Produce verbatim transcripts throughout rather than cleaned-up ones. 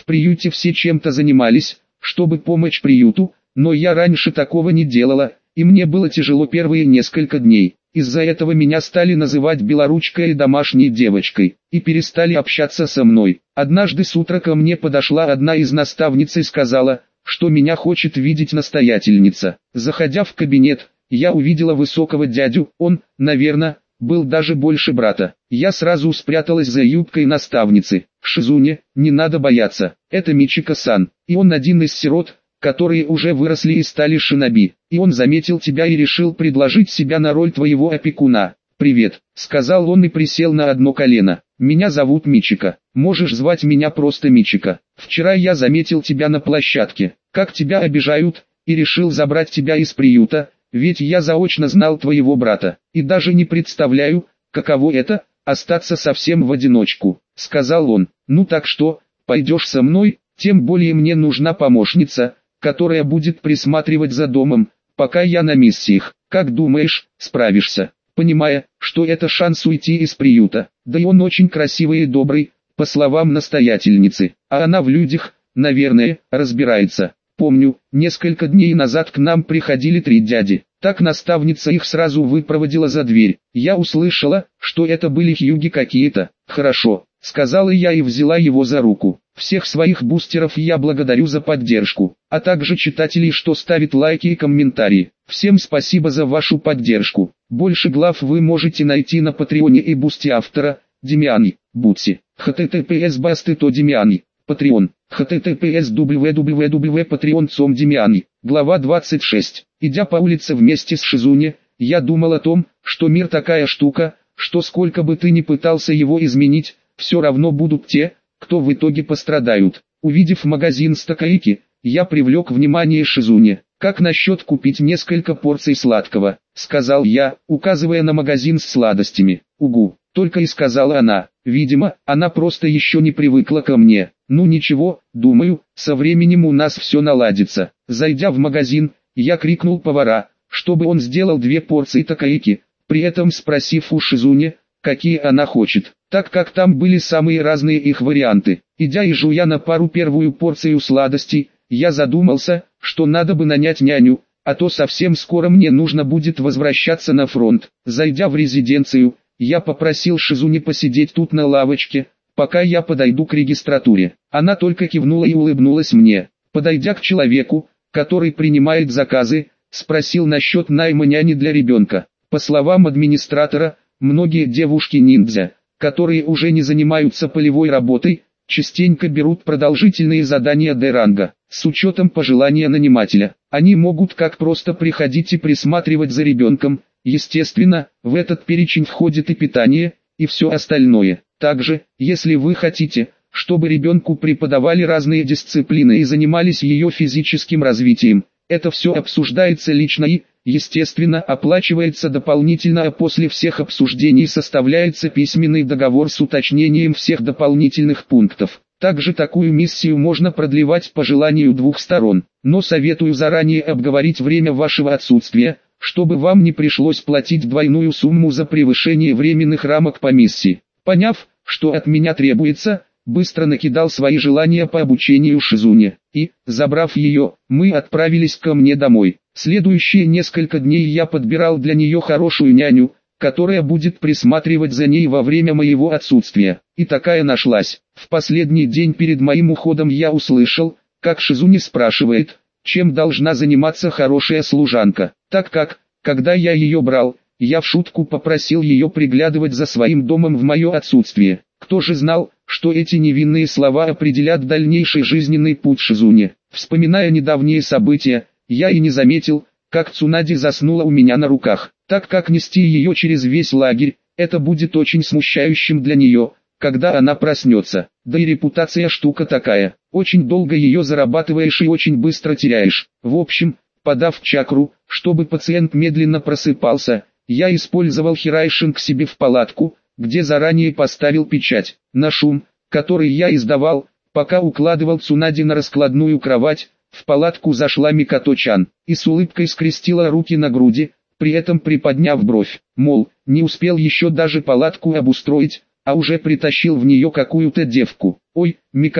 В приюте все чем-то занимались, чтобы помочь приюту, но я раньше такого не делала, и мне было тяжело первые несколько дней. Из-за этого меня стали называть белоручкой и домашней девочкой, и перестали общаться со мной. Однажды с утра ко мне подошла одна из наставниц и сказала, что меня хочет видеть настоятельница. Заходя в кабинет, я увидела высокого дядю, он, наверное, был даже больше брата. Я сразу спряталась за юбкой наставницы. «Шизуне, не надо бояться, это Мичико-сан, и он один из сирот, которые уже выросли и стали шиноби, и он заметил тебя и решил предложить себя на роль твоего опекуна. «Привет», — сказал он и присел на одно колено. «Меня зовут Мичико, можешь звать меня просто Мичико. Вчера я заметил тебя на площадке, как тебя обижают, и решил забрать тебя из приюта, ведь я заочно знал твоего брата, и даже не представляю, каково это — остаться совсем в одиночку», — сказал он. «Ну так что, пойдешь со мной, тем более мне нужна помощница, которая будет присматривать за домом, пока я на миссиях. Как думаешь, справишься?» Понимая, что это шанс уйти из приюта, да и он очень красивый и добрый, по словам настоятельницы, а она в людях, наверное, разбирается. Помню, несколько дней назад к нам приходили три дяди, так наставница их сразу выпроводила за дверь. Я услышала, что это были хьюги какие-то. «Хорошо», — сказала я и взяла его за руку. «Всех своих бустеров я благодарю за поддержку, а также читателей, что ставят лайки и комментарии. Всем спасибо за вашу поддержку. Больше глав вы можете найти на Патреоне и Бусти автора, Демиани, Бутси, https басты то Демиани, Patreon, https www.patreon точка com Демиани. Глава двадцать шесть. Идя по улице вместе с Шизуне, я думал о том, что мир такая штука, что сколько бы ты ни пытался его изменить, все равно будут те, кто в итоге пострадают. Увидев магазин с такаики, я привлек внимание Шизуне. «Как насчет купить несколько порций сладкого?» — сказал я, указывая на магазин с сладостями. «Угу», — только и сказала она. Видимо, она просто еще не привыкла ко мне. Ну ничего, думаю, со временем у нас все наладится. Зайдя в магазин, я крикнул повара, чтобы он сделал две порции такаики, при этом спросив у Шизуне, какие она хочет, так как там были самые разные их варианты. Идя и жуя на пару первую порцию сладостей, я задумался, что надо бы нанять няню, а то совсем скоро мне нужно будет возвращаться на фронт. Зайдя в резиденцию, я попросил Шизуне посидеть тут на лавочке, пока я подойду к регистратуре. Она только кивнула и улыбнулась мне. Подойдя к человеку, который принимает заказы, спросил насчет найма няни для ребенка. По словам администратора, многие девушки-ниндзя, которые уже не занимаются полевой работой, частенько берут продолжительные задания Д-ранга. С учетом пожелания нанимателя, они могут как просто приходить и присматривать за ребенком, естественно, в этот перечень входит и питание, и все остальное. Также, если вы хотите, чтобы ребенку преподавали разные дисциплины и занимались ее физическим развитием, это все обсуждается лично и, естественно, оплачивается дополнительно, а после всех обсуждений составляется письменный договор с уточнением всех дополнительных пунктов. Также такую миссию можно продлевать по желанию двух сторон, но советую заранее обговорить время вашего отсутствия, чтобы вам не пришлось платить двойную сумму за превышение временных рамок по миссии. Поняв, что от меня требуется, быстро накидал свои желания по обучению Шизуне, и, забрав ее, мы отправились ко мне домой. Следующие несколько дней я подбирал для нее хорошую няню, которая будет присматривать за ней во время моего отсутствия. И такая нашлась. В последний день перед моим уходом я услышал, как Шизуне спрашивает, чем должна заниматься хорошая служанка, так как, когда я ее брал, я в шутку попросил ее приглядывать за своим домом в мое отсутствие. Кто же знал, что эти невинные слова определят дальнейший жизненный путь Шизуне. Вспоминая недавние события, я и не заметил, как Цунади заснула у меня на руках, так как нести ее через весь лагерь, это будет очень смущающим для нее, когда она проснется. Да и репутация штука такая, очень долго ее зарабатываешь и очень быстро теряешь. В общем, подав чакру, чтобы пациент медленно просыпался, я использовал Хирайшин к себе в палатку, где заранее поставил печать. На шум, который я издавал, пока укладывал Цунади на раскладную кровать, в палатку зашла Микото-чан, и с улыбкой скрестила руки на груди, при этом приподняв бровь, мол, не успел еще даже палатку обустроить, а уже притащил в нее какую-то девку. «Ой, Микото,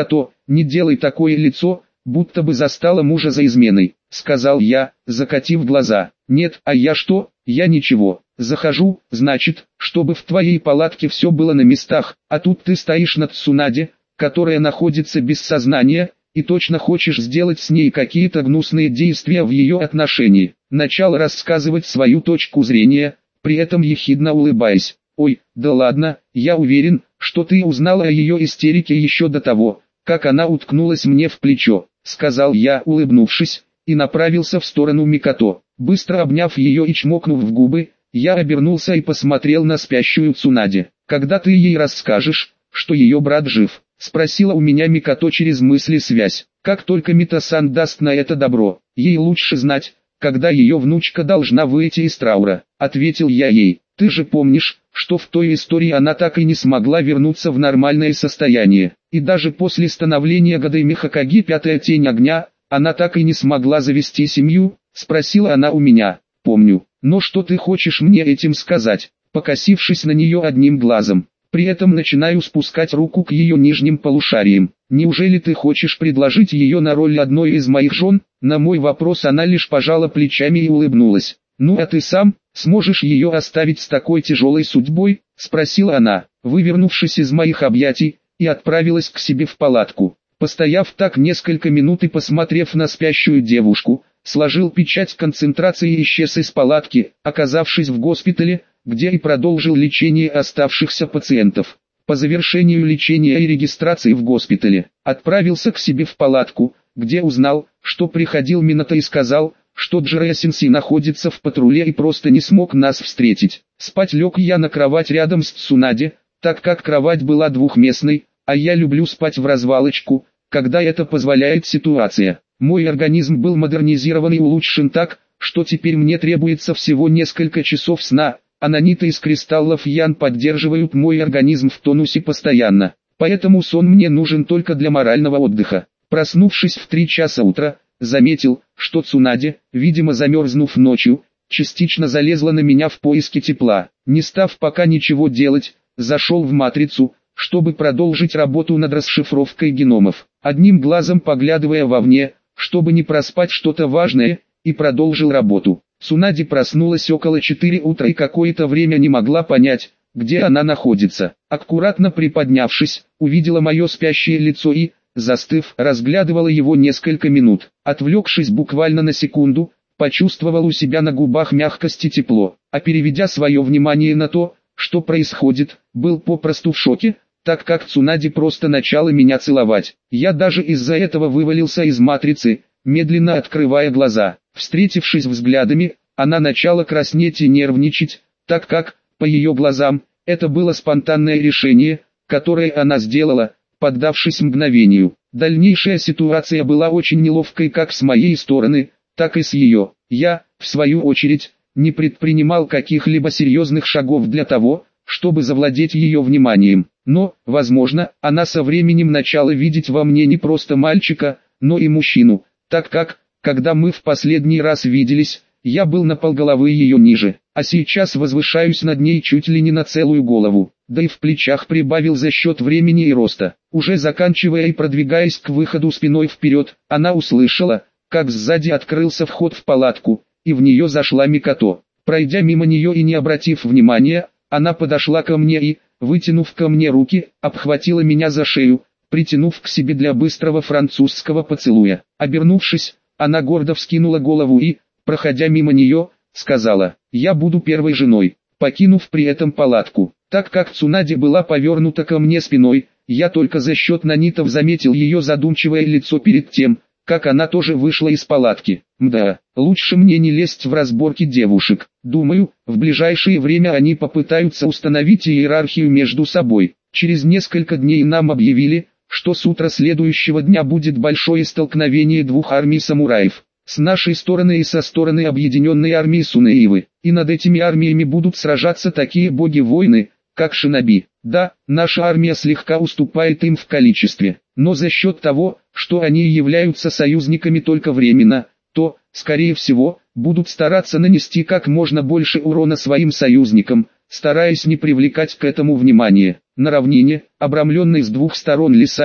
не делай такое лицо, будто бы застала мужа за изменой», — сказал я, закатив глаза. «Нет, а я что? Я ничего. Захожу, значит, чтобы в твоей палатке все было на местах, а тут ты стоишь над Цунаде, которая находится без сознания, и точно хочешь сделать с ней какие-то гнусные действия в ее отношении». Начал рассказывать свою точку зрения, при этом ехидно улыбаясь. «Ой, да ладно, я уверен, что ты узнала о ее истерике еще до того, как она уткнулась мне в плечо», — сказал я, улыбнувшись, и направился в сторону Микото. Быстро обняв ее и чмокнув в губы, я обернулся и посмотрел на спящую Цунаде. «Когда ты ей расскажешь, что ее брат жив?» — спросила у меня Микото через мысли связь. «Как только Мито-сан даст на это добро, ей лучше знать, когда ее внучка должна выйти из траура», — ответил я ей. «Ты же помнишь, что в той истории она так и не смогла вернуться в нормальное состояние, и даже после становления Годайми Хокаге Пятая Тень Огня, она так и не смогла завести семью?» — спросила она у меня. «Помню, но что ты хочешь мне этим сказать?» Покосившись на нее одним глазом, при этом начинаю спускать руку к ее нижним полушариям. «Неужели ты хочешь предложить ее на роль одной из моих жен?» На мой вопрос она лишь пожала плечами и улыбнулась. «Ну а ты сам, сможешь ее оставить с такой тяжелой судьбой?» — спросила она, вывернувшись из моих объятий, и отправилась к себе в палатку. Постояв так несколько минут и посмотрев на спящую девушку, сложил печать концентрации и исчез из палатки, оказавшись в госпитале, где и продолжил лечение оставшихся пациентов. По завершению лечения и регистрации в госпитале, отправился к себе в палатку, где узнал, что приходил Минато и сказал, что Джиро-сенсей находится в патруле и просто не смог нас встретить. Спать лег я на кровать рядом с Цунаде, так как кровать была двухместной, а я люблю спать в развалочку, когда это позволяет ситуация. Мой организм был модернизирован и улучшен так, что теперь мне требуется всего несколько часов сна, а наниты из кристаллов Ян поддерживают мой организм в тонусе постоянно. Поэтому сон мне нужен только для морального отдыха. Проснувшись в три часа утра, заметил, что Цунаде, видимо замерзнув ночью, частично залезла на меня в поиске тепла. Не став пока ничего делать, зашел в матрицу, чтобы продолжить работу над расшифровкой геномов. Одним глазом поглядывая вовне, чтобы не проспать что-то важное, и продолжил работу. Цунаде проснулась около четыре утра и какое-то время не могла понять, где она находится. Аккуратно приподнявшись, увидела мое спящее лицо и, застыв, разглядывала его несколько минут. Отвлекшись буквально на секунду, почувствовал у себя на губах мягкость и тепло, а переведя свое внимание на то, что происходит, был попросту в шоке, так как Цунаде просто начала меня целовать. Я даже из-за этого вывалился из матрицы, медленно открывая глаза. Встретившись взглядами, она начала краснеть и нервничать, так как, по ее глазам, это было спонтанное решение, которое она сделала, поддавшись мгновению. Дальнейшая ситуация была очень неловкой как с моей стороны, так и с ее. Я, в свою очередь, не предпринимал каких-либо серьезных шагов для того, чтобы завладеть ее вниманием. Но, возможно, она со временем начала видеть во мне не просто мальчика, но и мужчину, так как, когда мы в последний раз виделись, я был на полголовы ее ниже, а сейчас возвышаюсь над ней чуть ли не на целую голову, да и в плечах прибавил за счет времени и роста. Уже заканчивая и продвигаясь к выходу спиной вперед, она услышала, как сзади открылся вход в палатку, и в нее зашла Микото. Пройдя мимо нее и не обратив внимания, она подошла ко мне и, вытянув ко мне руки, обхватила меня за шею, притянув к себе для быстрого французского поцелуя. Обернувшись, она гордо вскинула голову и, проходя мимо нее, сказала: «Я буду первой женой», покинув при этом палатку. Так как Цунаде была повернута ко мне спиной, я только за счет нанитов заметил ее задумчивое лицо перед тем, как она тоже вышла из палатки. Мда, лучше мне не лезть в разборки девушек. Думаю, в ближайшее время они попытаются установить иерархию между собой. Через несколько дней нам объявили, что с утра следующего дня будет большое столкновение двух армий самураев. С нашей стороны и со стороны объединенной армии Сунеивы. И над этими армиями будут сражаться такие боги-воины, как шиноби. Да, наша армия слегка уступает им в количестве, но за счет того, что они являются союзниками только временно, то, скорее всего, будут стараться нанести как можно больше урона своим союзникам, стараясь не привлекать к этому внимания. На равнине, обрамленной с двух сторон лесами,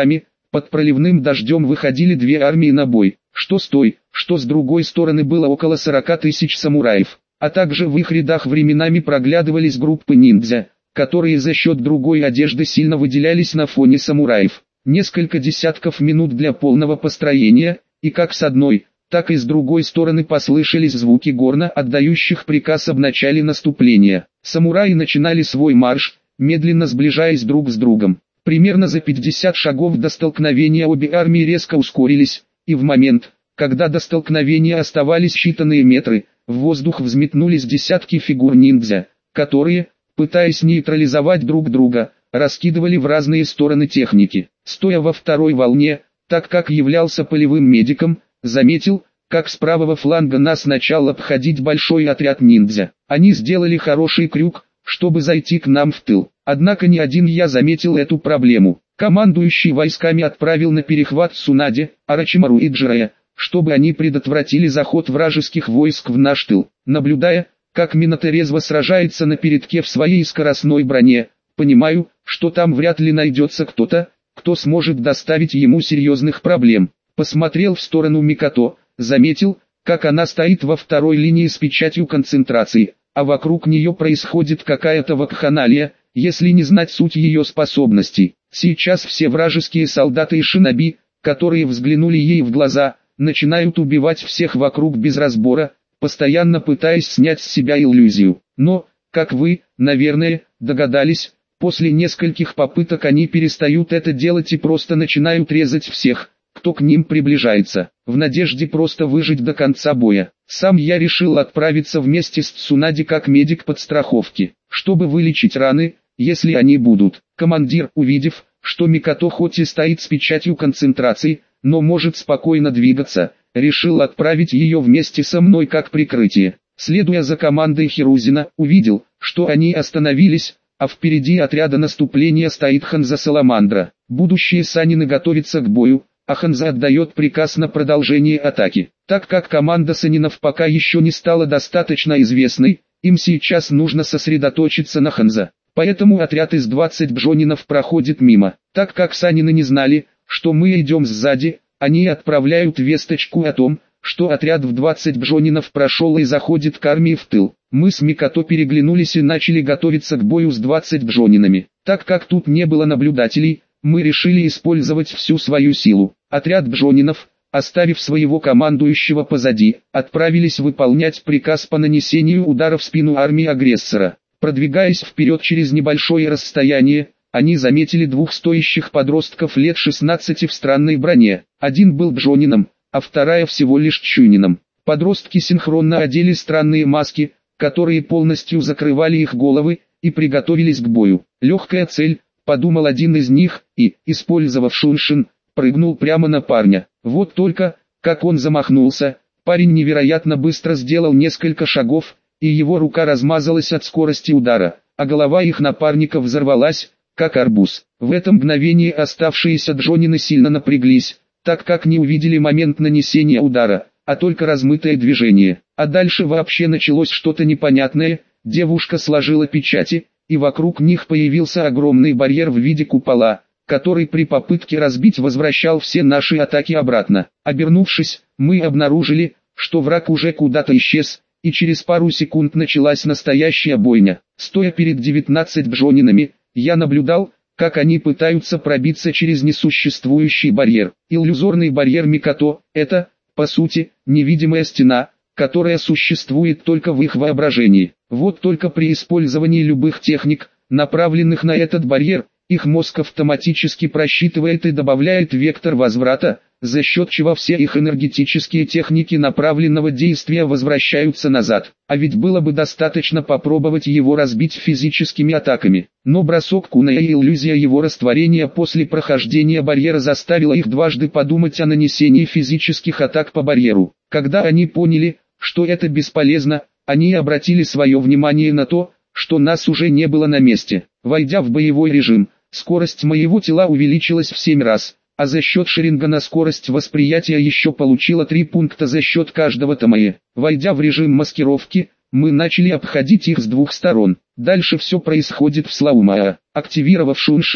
Под проливным дождем выходили две армии на бой. Что с той, что с другой стороны было около сорока тысяч самураев. А также в их рядах временами проглядывались группы ниндзя, которые за счет другой одежды сильно выделялись на фоне самураев. Несколько десятков минут для полного построения, и как с одной, так и с другой стороны послышались звуки горна, отдающих приказ об начале наступления. Самураи начинали свой марш, медленно сближаясь друг с другом. Примерно за пятьдесят шагов до столкновения обе армии резко ускорились, и в момент, когда до столкновения оставались считанные метры, в воздух взметнулись десятки фигур ниндзя, которые, пытаясь нейтрализовать друг друга, раскидывали в разные стороны техники. Стоя во второй волне, так как являлся полевым медиком, заметил, как с правого фланга нас начал обходить большой отряд ниндзя. Они сделали хороший крюк, чтобы зайти к нам в тыл. Однако не один я заметил эту проблему. Командующий войсками отправил на перехват Сунаде, Орочимару и Джирая, чтобы они предотвратили заход вражеских войск в наш тыл. Наблюдая, как Минато резво сражается на передке в своей скоростной броне, понимаю, что там вряд ли найдется кто-то, кто сможет доставить ему серьезных проблем. Посмотрел в сторону Микото, заметил, как она стоит во второй линии с печатью концентрации, а вокруг нее происходит какая-то вакханалия, если не знать суть ее способностей. Сейчас все вражеские солдаты и шиноби, которые взглянули ей в глаза, начинают убивать всех вокруг без разбора, постоянно пытаясь снять с себя иллюзию. Но, как вы, наверное, догадались, после нескольких попыток они перестают это делать и просто начинают резать всех, кто к ним приближается, в надежде просто выжить до конца боя. Сам я решил отправиться вместе с Цунади как медик подстраховки, чтобы вылечить раны, если они будут. Командир, увидев, что Микото хоть и стоит с печатью концентрации, но может спокойно двигаться, решил отправить ее вместе со мной как прикрытие. Следуя за командой Хирузина, увидел, что они остановились, а впереди отряда наступления стоит Ханза Саламандра. Будущие санины готовятся к бою, а Ханза отдает приказ на продолжение атаки. Так как команда санинов пока еще не стала достаточно известной, им сейчас нужно сосредоточиться на Ханза. Поэтому отряд из двадцати бжонинов проходит мимо. Так как санины не знали, что мы идем сзади, они отправляют весточку о том, что отряд в двадцать бжонинов прошел и заходит к армии в тыл. Мы с Микото переглянулись и начали готовиться к бою с двадцатью бжонинами. Так как тут не было наблюдателей, мы решили использовать всю свою силу. Отряд бжонинов, оставив своего командующего позади, отправились выполнять приказ по нанесению удара в спину армии агрессора. Продвигаясь вперед через небольшое расстояние, они заметили двух стоящих подростков лет шестнадцати в странной броне. Один был бжонином, а вторая всего лишь чунином. Подростки синхронно одели странные маски, которые полностью закрывали их головы, и приготовились к бою. Легкая цель, подумал один из них, и, использовав шуншин, прыгнул прямо на парня. Вот только, как он замахнулся, парень невероятно быстро сделал несколько шагов, и его рука размазалась от скорости удара, а голова их напарника взорвалась, как арбуз. В это мгновение оставшиеся джонины сильно напряглись, так как не увидели момент нанесения удара, а только размытое движение. А дальше вообще началось что-то непонятное. Девушка сложила печати, и вокруг них появился огромный барьер в виде купола, который при попытке разбить возвращал все наши атаки обратно. Обернувшись, мы обнаружили, что враг уже куда-то исчез, и через пару секунд началась настоящая бойня. Стоя перед девятнадцатью бжонинами, я наблюдал, как они пытаются пробиться через несуществующий барьер. Иллюзорный барьер Микото – это, по сути, невидимая стена, которая существует только в их воображении. Вот только при использовании любых техник, направленных на этот барьер, их мозг автоматически просчитывает и добавляет вектор возврата, за счет чего все их энергетические техники направленного действия возвращаются назад. А ведь было бы достаточно попробовать его разбить физическими атаками. Но бросок куна и иллюзия его растворения после прохождения барьера заставила их дважды подумать о нанесении физических атак по барьеру. Когда они поняли, что это бесполезно, они обратили свое внимание на то, что нас уже не было на месте. Войдя в боевой режим, скорость моего тела увеличилась в семь раз, а за счет шерингана скорость восприятия еще получила три пункта за счет каждого тамае. Войдя в режим маскировки, мы начали обходить их с двух сторон. Дальше все происходит в слоумаа. Активировав шуншин,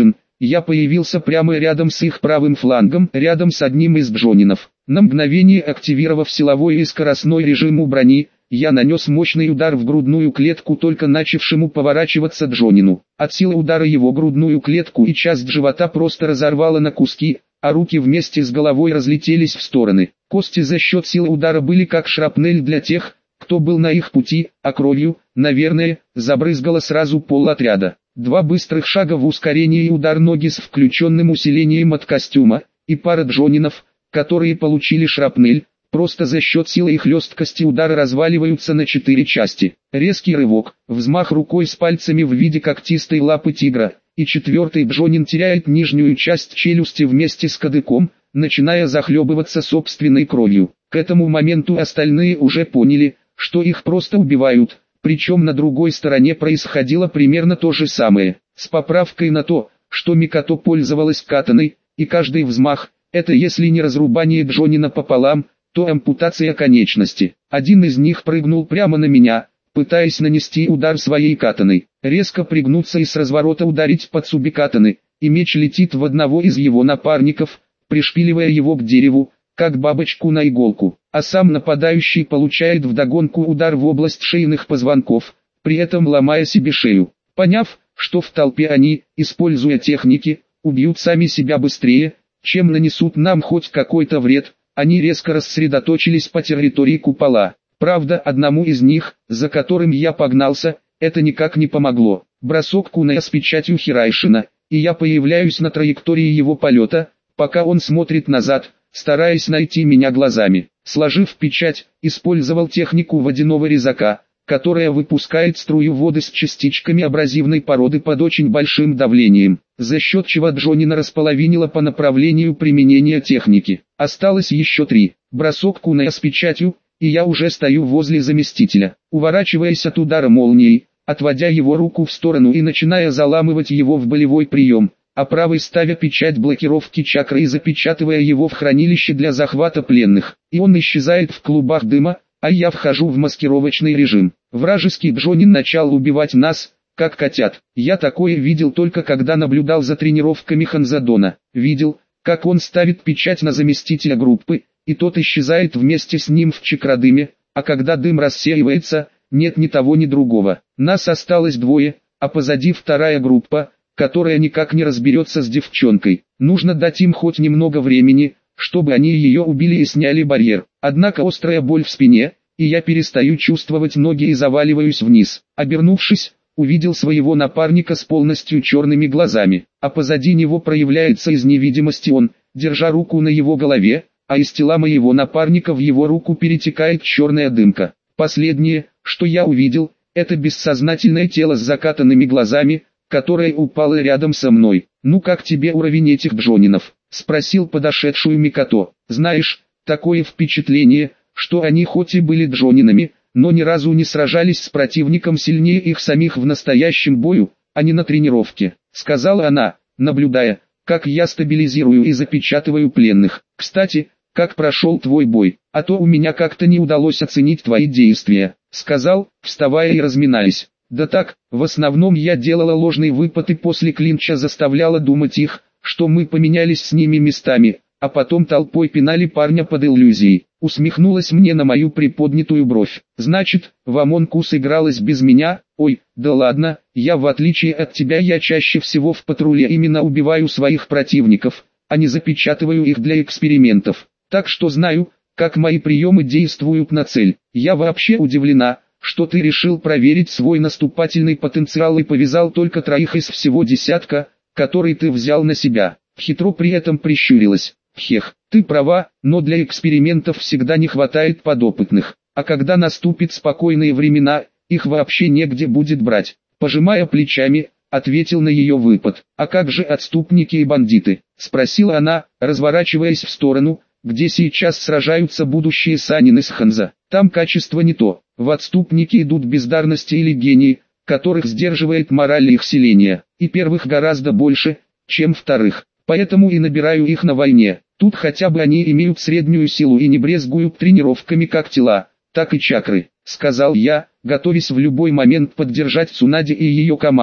я появился прямо рядом с их правым флангом, рядом с одним из джонинов. На мгновение активировав силовой и скоростной режим у брони, я нанес мощный удар в грудную клетку только начавшему поворачиваться джонину. От силы удара его грудную клетку и часть живота просто разорвало на куски, а руки вместе с головой разлетелись в стороны. Кости за счет силы удара были как шрапнель для тех, кто был на их пути, а кровью, наверное, забрызгало сразу пол отряда. Два быстрых шага в ускорении и удар ноги с включенным усилением от костюма, и пара джонинов, которые получили шрапнель, просто за счет силы и хлесткости удара разваливаются на четыре части. Резкий рывок, взмах рукой с пальцами в виде когтистой лапы тигра, и четвертый джонин теряет нижнюю часть челюсти вместе с кадыком, начиная захлебываться собственной кровью. К этому моменту остальные уже поняли, что их просто убивают, причем на другой стороне происходило примерно то же самое, с поправкой на то, что Микото пользовалась катаной, и каждый взмах, это если не разрубание джонина пополам, то ампутация конечности. Один из них прыгнул прямо на меня, пытаясь нанести удар своей катаной, резко пригнуться и с разворота ударить по цуби катаны, и меч летит в одного из его напарников, пришпиливая его к дереву, как бабочку на иголку, а сам нападающий получает вдогонку удар в область шейных позвонков, при этом ломая себе шею. Поняв, что в толпе они, используя техники, убьют сами себя быстрее, чем нанесут нам хоть какой-то вред, они резко рассредоточились по территории купола. Правда, одному из них, за которым я погнался, это никак не помогло. Бросок куная с печатью Хирайшина, и я появляюсь на траектории его полета, пока он смотрит назад, стараясь найти меня глазами. Сложив печать, использовал технику водяного резака, которая выпускает струю воды с частичками абразивной породы под очень большим давлением, за счет чего джонина располовинила по направлению применения техники. Осталось еще три. Бросок куная с печатью, и я уже стою возле заместителя, уворачиваясь от удара молнией, отводя его руку в сторону и начиная заламывать его в болевой прием, а правой ставя печать блокировки чакры и запечатывая его в хранилище для захвата пленных. И он исчезает в клубах дыма, а я вхожу в маскировочный режим. Вражеский джонин начал убивать нас, как котят. Я такое видел только когда наблюдал за тренировками Ханзадона. Видел, как он ставит печать на заместителя группы, и тот исчезает вместе с ним в чакрадыме, а когда дым рассеивается, нет ни того ни другого. Нас осталось двое, а позади вторая группа, которая никак не разберется с девчонкой. Нужно дать им хоть немного времени, чтобы они ее убили и сняли барьер. Однако острая боль в спине, и я перестаю чувствовать ноги и заваливаюсь вниз. Обернувшись, увидел своего напарника с полностью черными глазами, а позади него проявляется из невидимости он, держа руку на его голове, а из тела моего напарника в его руку перетекает черная дымка. Последнее, что я увидел, это бессознательное тело с закатанными глазами, которое упало рядом со мной. «Ну как тебе уровень этих джонинов?» — спросил подошедшую Микото. «Знаешь, такое впечатление, что они хоть и были джонинами, но ни разу не сражались с противником сильнее их самих в настоящем бою, а не на тренировке», — сказала она, наблюдая, как я стабилизирую и запечатываю пленных. «Кстати, как прошел твой бой, а то у меня как-то не удалось оценить твои действия», — сказал, вставая и разминаясь. «Да так, в основном я делала ложный выпад и после клинча заставляла думать их, что мы поменялись с ними местами, а потом толпой пинали парня под иллюзией». Усмехнулась мне на мою приподнятую бровь. «Значит, в Among Us игралась без меня? Ой, да ладно, я в отличие от тебя я чаще всего в патруле именно убиваю своих противников, а не запечатываю их для экспериментов. Так что знаю, как мои приемы действуют на цель. Я вообще удивлена, что ты решил проверить свой наступательный потенциал и повязал только троих из всего десятка, который ты взял на себя». Хитро при этом прищурилась. «Хех, ты права, но для экспериментов всегда не хватает подопытных, а когда наступят спокойные времена, их вообще негде будет брать». Пожимая плечами, ответил на ее выпад. «А как же отступники и бандиты?» — спросила она, разворачиваясь в сторону, где сейчас сражаются будущие санины с Ханза. «Там качество не то. В отступники идут бездарности или гении, которых сдерживает мораль их селения, и первых гораздо больше, чем вторых. Поэтому и набираю их на войне. Тут хотя бы они имеют среднюю силу и не брезгуют тренировками как тела, так и чакры», — сказал я, готовясь в любой момент поддержать Цунади и ее команду.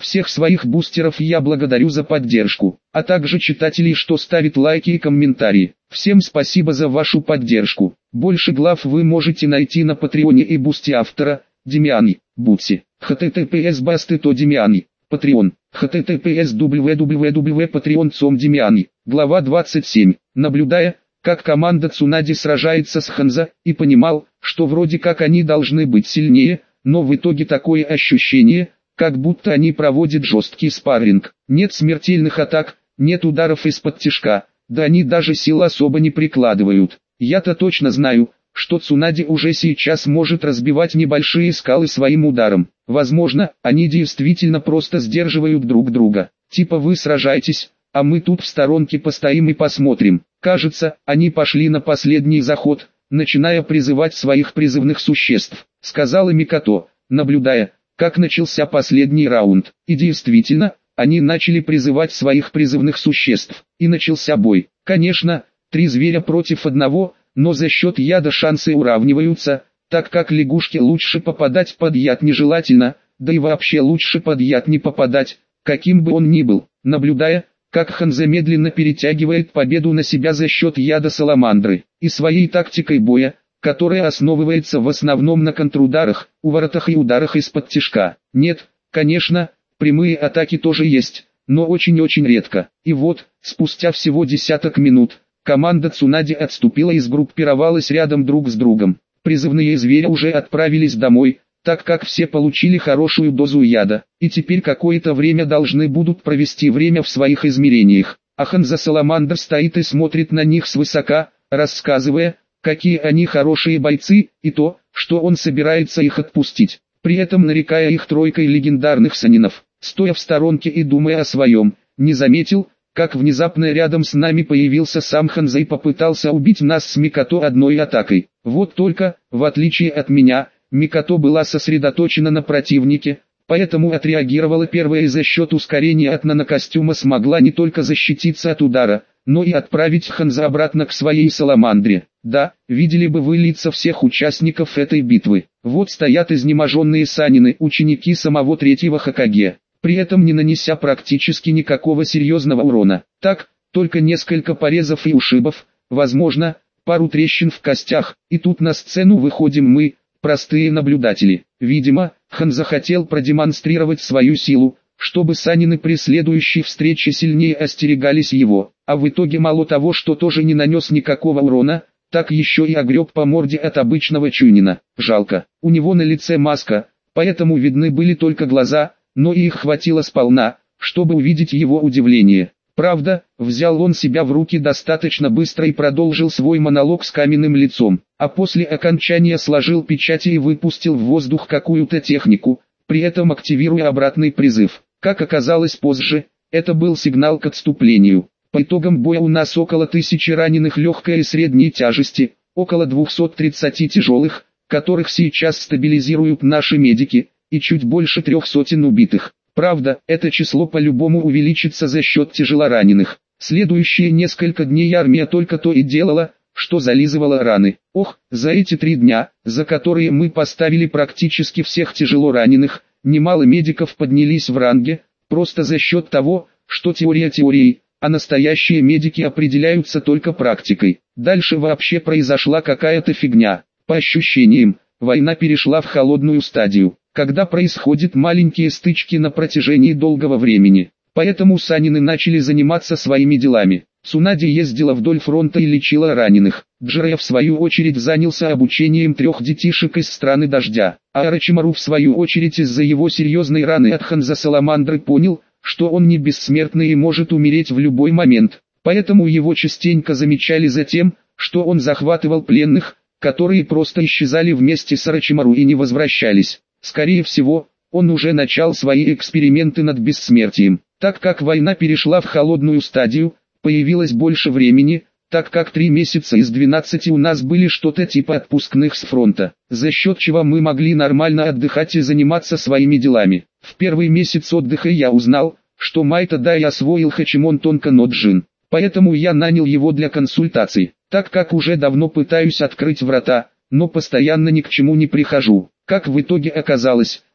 Всех своих бустеров я благодарю за поддержку, а также читателей, что ставят лайки и комментарии. Всем спасибо за вашу поддержку. Больше глав вы можете найти на Патреоне и Бусти автора, Демиани, Бутси. https басты.то Демиани, Patreon, https www.patreon точка com Демиани. Глава двадцать семь. Наблюдая, как команда Цунади сражается с Ханзо, и понимал, что вроде как они должны быть сильнее, но в итоге такое ощущение, как будто они проводят жесткий спарринг. Нет смертельных атак, нет ударов из-под тишка, да они даже сил особо не прикладывают. Я-то точно знаю, что Цунади уже сейчас может разбивать небольшие скалы своим ударом. Возможно, они действительно просто сдерживают друг друга. Типа вы сражаетесь, а мы тут в сторонке постоим и посмотрим. Кажется, они пошли на последний заход, начиная призывать своих призывных существ, сказала Микото, наблюдая, как начался последний раунд. И действительно, они начали призывать своих призывных существ, и начался бой. Конечно, три зверя против одного, но за счет яда шансы уравниваются, так как лягушке лучше попадать под яд нежелательно, да и вообще лучше под яд не попадать, каким бы он ни был. Наблюдая, как Ханзо медленно перетягивает победу на себя за счет яда саламандры, и своей тактикой боя, которая основывается в основном на контрударах, уворотах и ударах из-под тишка. Нет, конечно, прямые атаки тоже есть, но очень-очень редко. И вот, спустя всего десяток минут, команда Цунади отступила и сгруппировалась рядом друг с другом. Призывные звери уже отправились домой, так как все получили хорошую дозу яда, и теперь какое-то время должны будут провести время в своих измерениях. А Ханзо Саламандр стоит и смотрит на них свысока, рассказывая, какие они хорошие бойцы, и то, что он собирается их отпустить, при этом нарекая их тройкой легендарных санинов. Стоя в сторонке и думая о своем, не заметил, как внезапно рядом с нами появился сам Ханзо и попытался убить нас с Микото одной атакой. Вот только, в отличие от меня, Микото была сосредоточена на противнике, поэтому отреагировала первая и за счет ускорения от нанокостюма смогла не только защититься от удара, но и отправить Ханзо обратно к своей саламандре. Да, видели бы вы лица всех участников этой битвы. Вот стоят изнеможенные санины, ученики самого третьего Хокаге, при этом не нанеся практически никакого серьезного урона. Так, только несколько порезов и ушибов, возможно, пару трещин в костях, и тут на сцену выходим мы, простые наблюдатели. Видимо, Ханзо хотел продемонстрировать свою силу, чтобы санины при следующей встрече сильнее остерегались его, а в итоге мало того, что тоже не нанес никакого урона, так еще и огреб по морде от обычного чунина. Жалко, у него на лице маска, поэтому видны были только глаза, но и их хватило сполна, чтобы увидеть его удивление. Правда, взял он себя в руки достаточно быстро и продолжил свой монолог с каменным лицом, а после окончания сложил печати и выпустил в воздух какую-то технику, при этом активируя обратный призыв. Как оказалось позже, это был сигнал к отступлению. По итогам боя у нас около тысячи раненых легкой и средней тяжести, около двухсот тридцати тяжелых, которых сейчас стабилизируют наши медики, и чуть больше трех сотен убитых. Правда, это число по-любому увеличится за счет тяжелораненых. Следующие несколько дней армия только то и делала, что зализывала раны. Ох, за эти три дня, за которые мы поставили практически всех тяжелораненых, немало медиков поднялись в ранге, просто за счет того, что теория теорией, а настоящие медики определяются только практикой. Дальше вообще произошла какая-то фигня. По ощущениям, война перешла в холодную стадию, когда происходят маленькие стычки на протяжении долгого времени. Поэтому санины начали заниматься своими делами. Цунади ездила вдоль фронта и лечила раненых. Джирая в свою очередь занялся обучением трех детишек из страны дождя. А Орочимару в свою очередь из-за его серьезной раны от Ханзо Саламандры понял, что он не бессмертный и может умереть в любой момент. Поэтому его частенько замечали за тем, что он захватывал пленных, которые просто исчезали вместе с Орочимару и не возвращались. Скорее всего, он уже начал свои эксперименты над бессмертием. Так как война перешла в холодную стадию, появилось больше времени, так как три месяца из двенадцати у нас были что-то типа отпускных с фронта, за счет чего мы могли нормально отдыхать и заниматься своими делами. В первый месяц отдыха я узнал, что Майта Дай освоил Хачимон Тонко но Джин, поэтому я нанял его для консультаций, так как уже давно пытаюсь открыть врата, но постоянно ни к чему не прихожу. Как в итоге оказалось,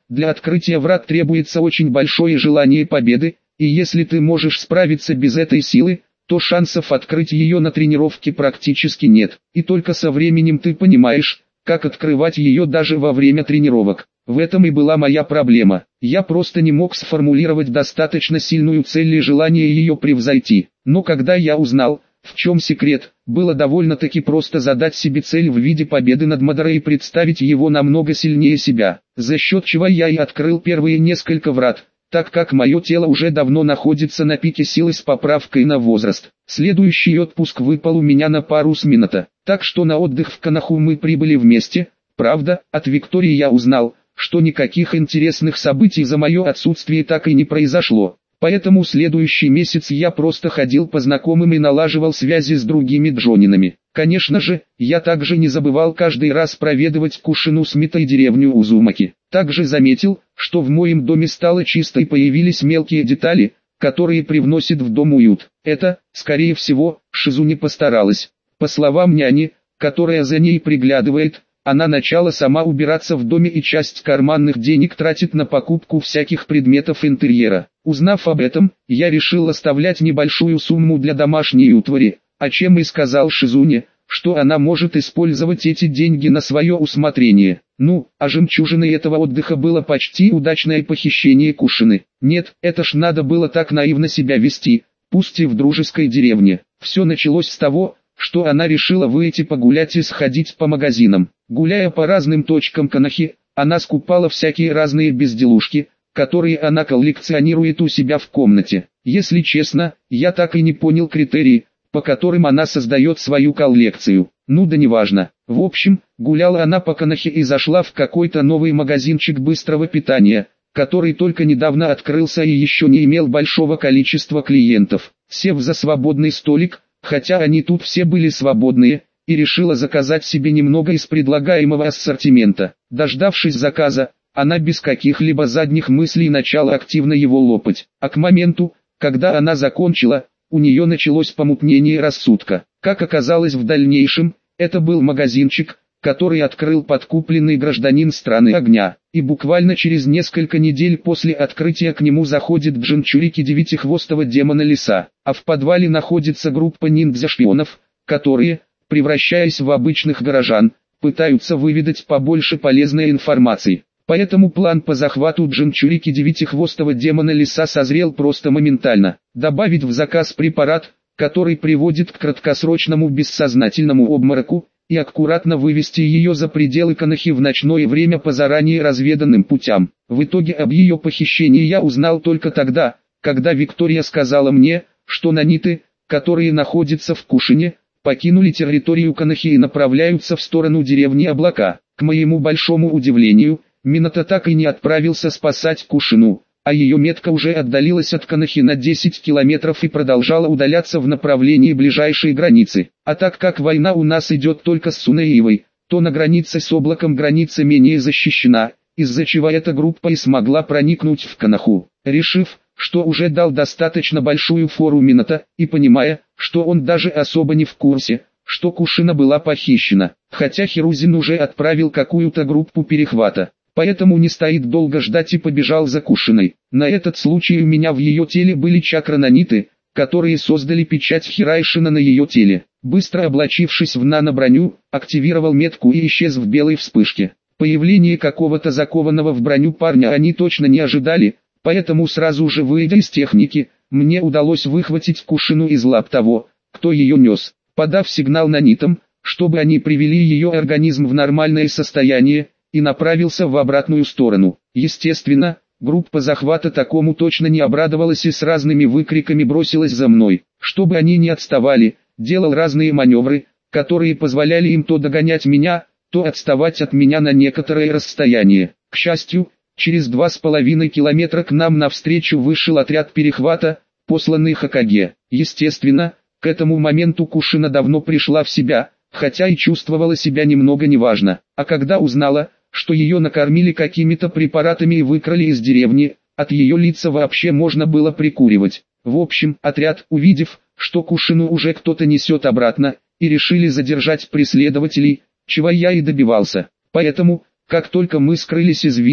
для открытия врат требуется очень большое желание победы, и если ты можешь справиться без этой силы, то шансов открыть ее на тренировке практически нет, и только со временем ты понимаешь, как открывать ее даже во время тренировок. В этом и была моя проблема. Я просто не мог сформулировать достаточно сильную цель и желание ее превзойти. Но когда я узнал, в чем секрет, было довольно-таки просто задать себе цель в виде победы над Мадара и представить его намного сильнее себя, за счет чего я и открыл первые несколько врат, так как мое тело уже давно находится на пике силы с поправкой на возраст. Следующий отпуск выпал у меня на пару с Минато, так что на отдых в Коноху мы прибыли вместе. Правда, от Виктории я узнал, что никаких интересных событий за мое отсутствие так и не произошло. Поэтому следующий месяц я просто ходил по знакомым и налаживал связи с другими джонинами. Конечно же, я также не забывал каждый раз проведывать Кушину с Мито и деревню Узумаки. Также заметил, что в моем доме стало чисто и появились мелкие детали, которые привносят в дом уют. Это, скорее всего, Шизуни постаралась. По словам няни, которая за ней приглядывает, она начала сама убираться в доме и часть карманных денег тратит на покупку всяких предметов интерьера. Узнав об этом, я решил оставлять небольшую сумму для домашней утвари, о чем и сказал Шизуне, что она может использовать эти деньги на свое усмотрение. Ну, а жемчужиной этого отдыха было почти удачное похищение Кушины. Нет, это ж надо было так наивно себя вести, пусть и в дружеской деревне. Все началось с того, что она решила выйти погулять и сходить по магазинам. Гуляя по разным точкам Конохи, она скупала всякие разные безделушки, которые она коллекционирует у себя в комнате. Если честно, я так и не понял критерии, по которым она создает свою коллекцию. Ну да неважно. В общем, гуляла она по Конохе и зашла в какой-то новый магазинчик быстрого питания, который только недавно открылся и еще не имел большого количества клиентов. Сев за свободный столик, хотя они тут все были свободные, и решила заказать себе немного из предлагаемого ассортимента. Дождавшись заказа, она без каких-либо задних мыслей начала активно его лопать. А к моменту, когда она закончила, у нее началось помутнение рассудка. Как оказалось в дальнейшем, это был магазинчик, который открыл подкупленный гражданин страны огня. И буквально через несколько недель после открытия к нему заходит Джинчурики девятихвостого демона леса. А в подвале находится группа ниндзя-шпионов, которые, превращаясь в обычных горожан, пытаются выведать побольше полезной информации. Поэтому план по захвату Джинчурики девятихвостого демона леса созрел просто моментально. Добавить в заказ препарат, который приводит к краткосрочному бессознательному обмороку, и аккуратно вывести ее за пределы Конохи в ночное время по заранее разведанным путям. В итоге об ее похищении я узнал только тогда, когда Виктория сказала мне, что наниты, которые находятся в Кушине, покинули территорию Конохи и направляются в сторону деревни Облака. К моему большому удивлению, Минато так и не отправился спасать Кушину, а ее метка уже отдалилась от Конохи на десять километров и продолжала удаляться в направлении ближайшей границы. А так как война у нас идет только с Сунеевой, то на границе с Облаком граница менее защищена, из-за чего эта группа и смогла проникнуть в Коноху. Решив, что уже дал достаточно большую фору Минато, и понимая, что он даже особо не в курсе, что Кушина была похищена, хотя Хирузин уже отправил какую-то группу перехвата. Поэтому не стоит долго ждать и побежал за Кушиной. На этот случай у меня в ее теле были чакра-наниты, которые создали печать Хирайшина на ее теле. Быстро облачившись в нано-броню, активировал метку и исчез в белой вспышке. Появление какого-то закованного в броню парня они точно не ожидали, поэтому сразу же выйдя из техники, мне удалось выхватить Кушину из лап того, кто ее нес. Подав сигнал нанитам, чтобы они привели ее организм в нормальное состояние, и направился в обратную сторону. Естественно, группа захвата такому точно не обрадовалась и с разными выкриками бросилась за мной. Чтобы они не отставали, делал разные маневры, которые позволяли им то догонять меня, то отставать от меня на некоторое расстояние. К счастью, через два с половиной километра к нам навстречу вышел отряд перехвата, посланный Хокаге. Естественно, к этому моменту Кушина давно пришла в себя, хотя и чувствовала себя немного неважно. А когда узнала, что ее накормили какими-то препаратами и выкрали из деревни, от ее лица вообще можно было прикуривать. В общем, отряд, увидев, что Кушину уже кто-то несет обратно, и решили задержать преследователей, чего я и добивался. Поэтому, как только мы скрылись из вида,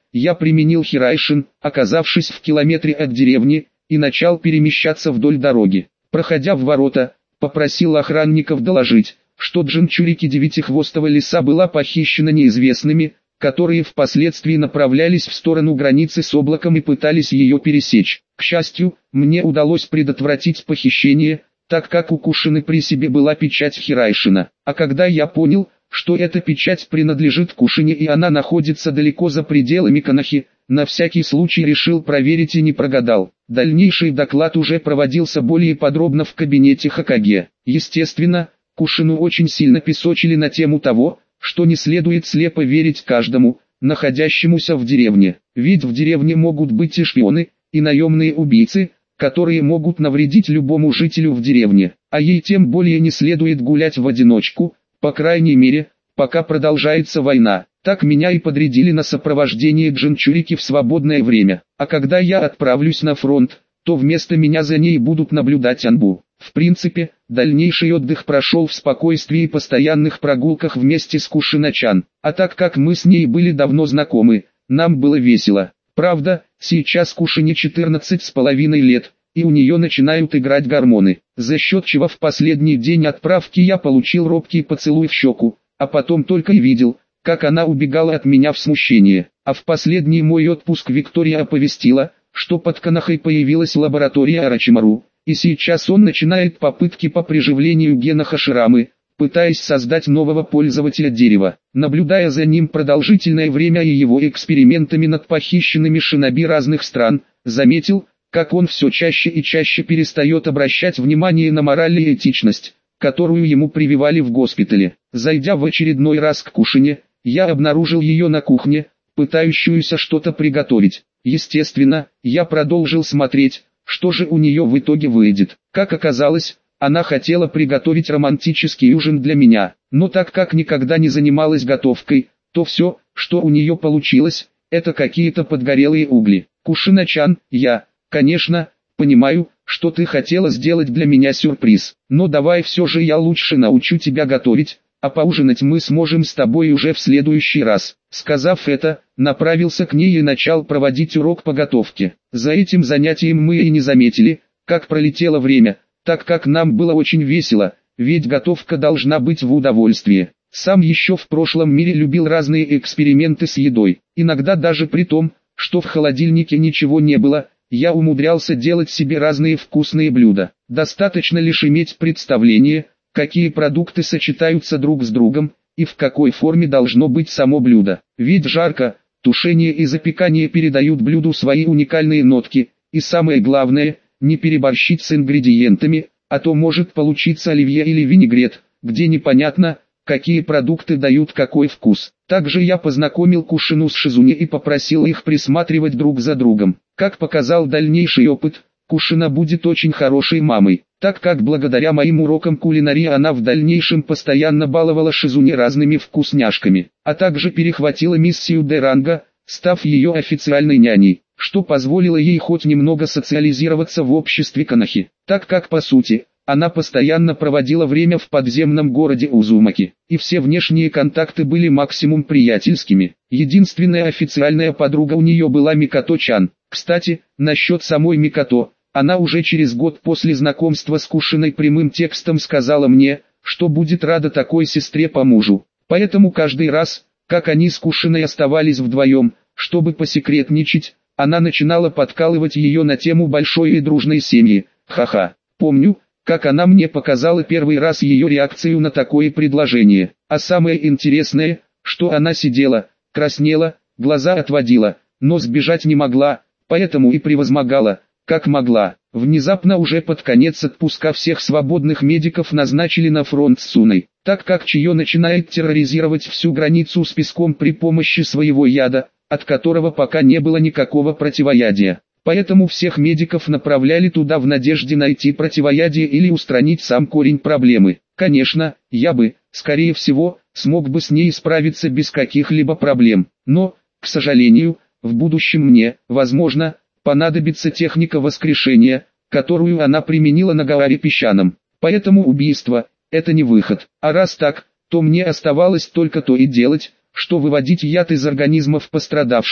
я применил хирайшин, оказавшись в километре от деревни, и начал перемещаться вдоль дороги. Проходя в ворота, попросил охранников доложить, что Джинчурики Девятихвостого леса была похищена неизвестными, которые впоследствии направлялись в сторону границы с облаком и пытались ее пересечь. К счастью, мне удалось предотвратить похищение, так как у Кушины при себе была печать хирайшина. А когда я понял, что эта печать принадлежит Кушине и она находится далеко за пределами Конохи, на всякий случай решил проверить и не прогадал. Дальнейший доклад уже проводился более подробно в кабинете Хокаге. Естественно, Кушину очень сильно песочили на тему того, что не следует слепо верить каждому, находящемуся в деревне. Ведь в деревне могут быть и шпионы, и наемные убийцы, которые могут навредить любому жителю в деревне. А ей тем более не следует гулять в одиночку, по крайней мере, пока продолжается война. Так меня и подрядили на сопровождение Джинчурики в свободное время. А когда я отправлюсь на фронт, то вместо меня за ней будут наблюдать Анбу. В принципе, дальнейший отдых прошел в спокойствии и постоянных прогулках вместе с Кушино-чан. А так как мы с ней были давно знакомы, нам было весело. Правда, сейчас Кушине четырнадцать с половиной лет, и у нее начинают играть гормоны. За счет чего в последний день отправки я получил робкий поцелуй в щеку, а потом только и видел, как она убегала от меня в смущение. А в последний мой отпуск Виктория оповестила, что под Конохой появилась лаборатория Орочимару, и сейчас он начинает попытки по приживлению гена Хаширамы, пытаясь создать нового пользователя дерева. Наблюдая за ним продолжительное время и его экспериментами над похищенными шиноби разных стран, заметил, как он все чаще и чаще перестает обращать внимание на мораль и этичность, которую ему прививали в госпитале. Зайдя в очередной раз к Кушине, я обнаружил ее на кухне, пытающуюся что-то приготовить. Естественно, я продолжил смотреть, что же у нее в итоге выйдет. Как оказалось, она хотела приготовить романтический ужин для меня, но так как никогда не занималась готовкой, то все, что у нее получилось, это какие-то подгорелые угли. Кушино-чан, я, конечно, понимаю, что ты хотела сделать для меня сюрприз, но давай все же я лучше научу тебя готовить, а поужинать мы сможем с тобой уже в следующий раз. Сказав это, направился к ней и начал проводить урок по готовке. За этим занятием мы и не заметили, как пролетело время, так как нам было очень весело, ведь готовка должна быть в удовольствие. Сам еще в прошлом мире любил разные эксперименты с едой. Иногда даже при том, что в холодильнике ничего не было, я умудрялся делать себе разные вкусные блюда. Достаточно лишь иметь представление, какие продукты сочетаются друг с другом, и в какой форме должно быть само блюдо. Ведь жарко, тушение и запекание передают блюду свои уникальные нотки, и самое главное, не переборщить с ингредиентами, а то может получиться оливье или винегрет, где непонятно, какие продукты дают какой вкус. Также я познакомил Кушину с Шизуне и попросил их присматривать друг за другом. Как показал дальнейший опыт, Кушина будет очень хорошей мамой, так как благодаря моим урокам кулинарии она в дальнейшем постоянно баловала Шизуне разными вкусняшками, а также перехватила миссию Д-ранга, став ее официальной няней, что позволило ей хоть немного социализироваться в обществе Конохи, так как по сути, она постоянно проводила время в подземном городе Узумаки, и все внешние контакты были максимум приятельскими. Единственная официальная подруга у нее была Микото-чан. Кстати, насчет самой Микото, она уже через год после знакомства с Кушиной прямым текстом сказала мне, что будет рада такой сестре по мужу. Поэтому каждый раз, как они с Кушиной оставались вдвоем, чтобы посекретничать, она начинала подкалывать ее на тему большой и дружной семьи. Ха-ха. Помню, как она мне показала первый раз ее реакцию на такое предложение. А самое интересное, что она сидела, краснела, глаза отводила, но сбежать не могла, поэтому и превозмогала, как могла. Внезапно уже под конец отпуска всех свободных медиков назначили на фронт с Суной, так как Чио начинает терроризировать всю границу с песком при помощи своего яда, от которого пока не было никакого противоядия. Поэтому всех медиков направляли туда в надежде найти противоядие или устранить сам корень проблемы. Конечно, я бы, скорее всего, смог бы с ней справиться без каких-либо проблем. Но, к сожалению, в будущем мне, возможно, понадобится техника воскрешения, которую она применила на Гаоре Песчаном. Поэтому убийство – это не выход. А раз так, то мне оставалось только то и делать, что выводить яд из организмов пострадавших,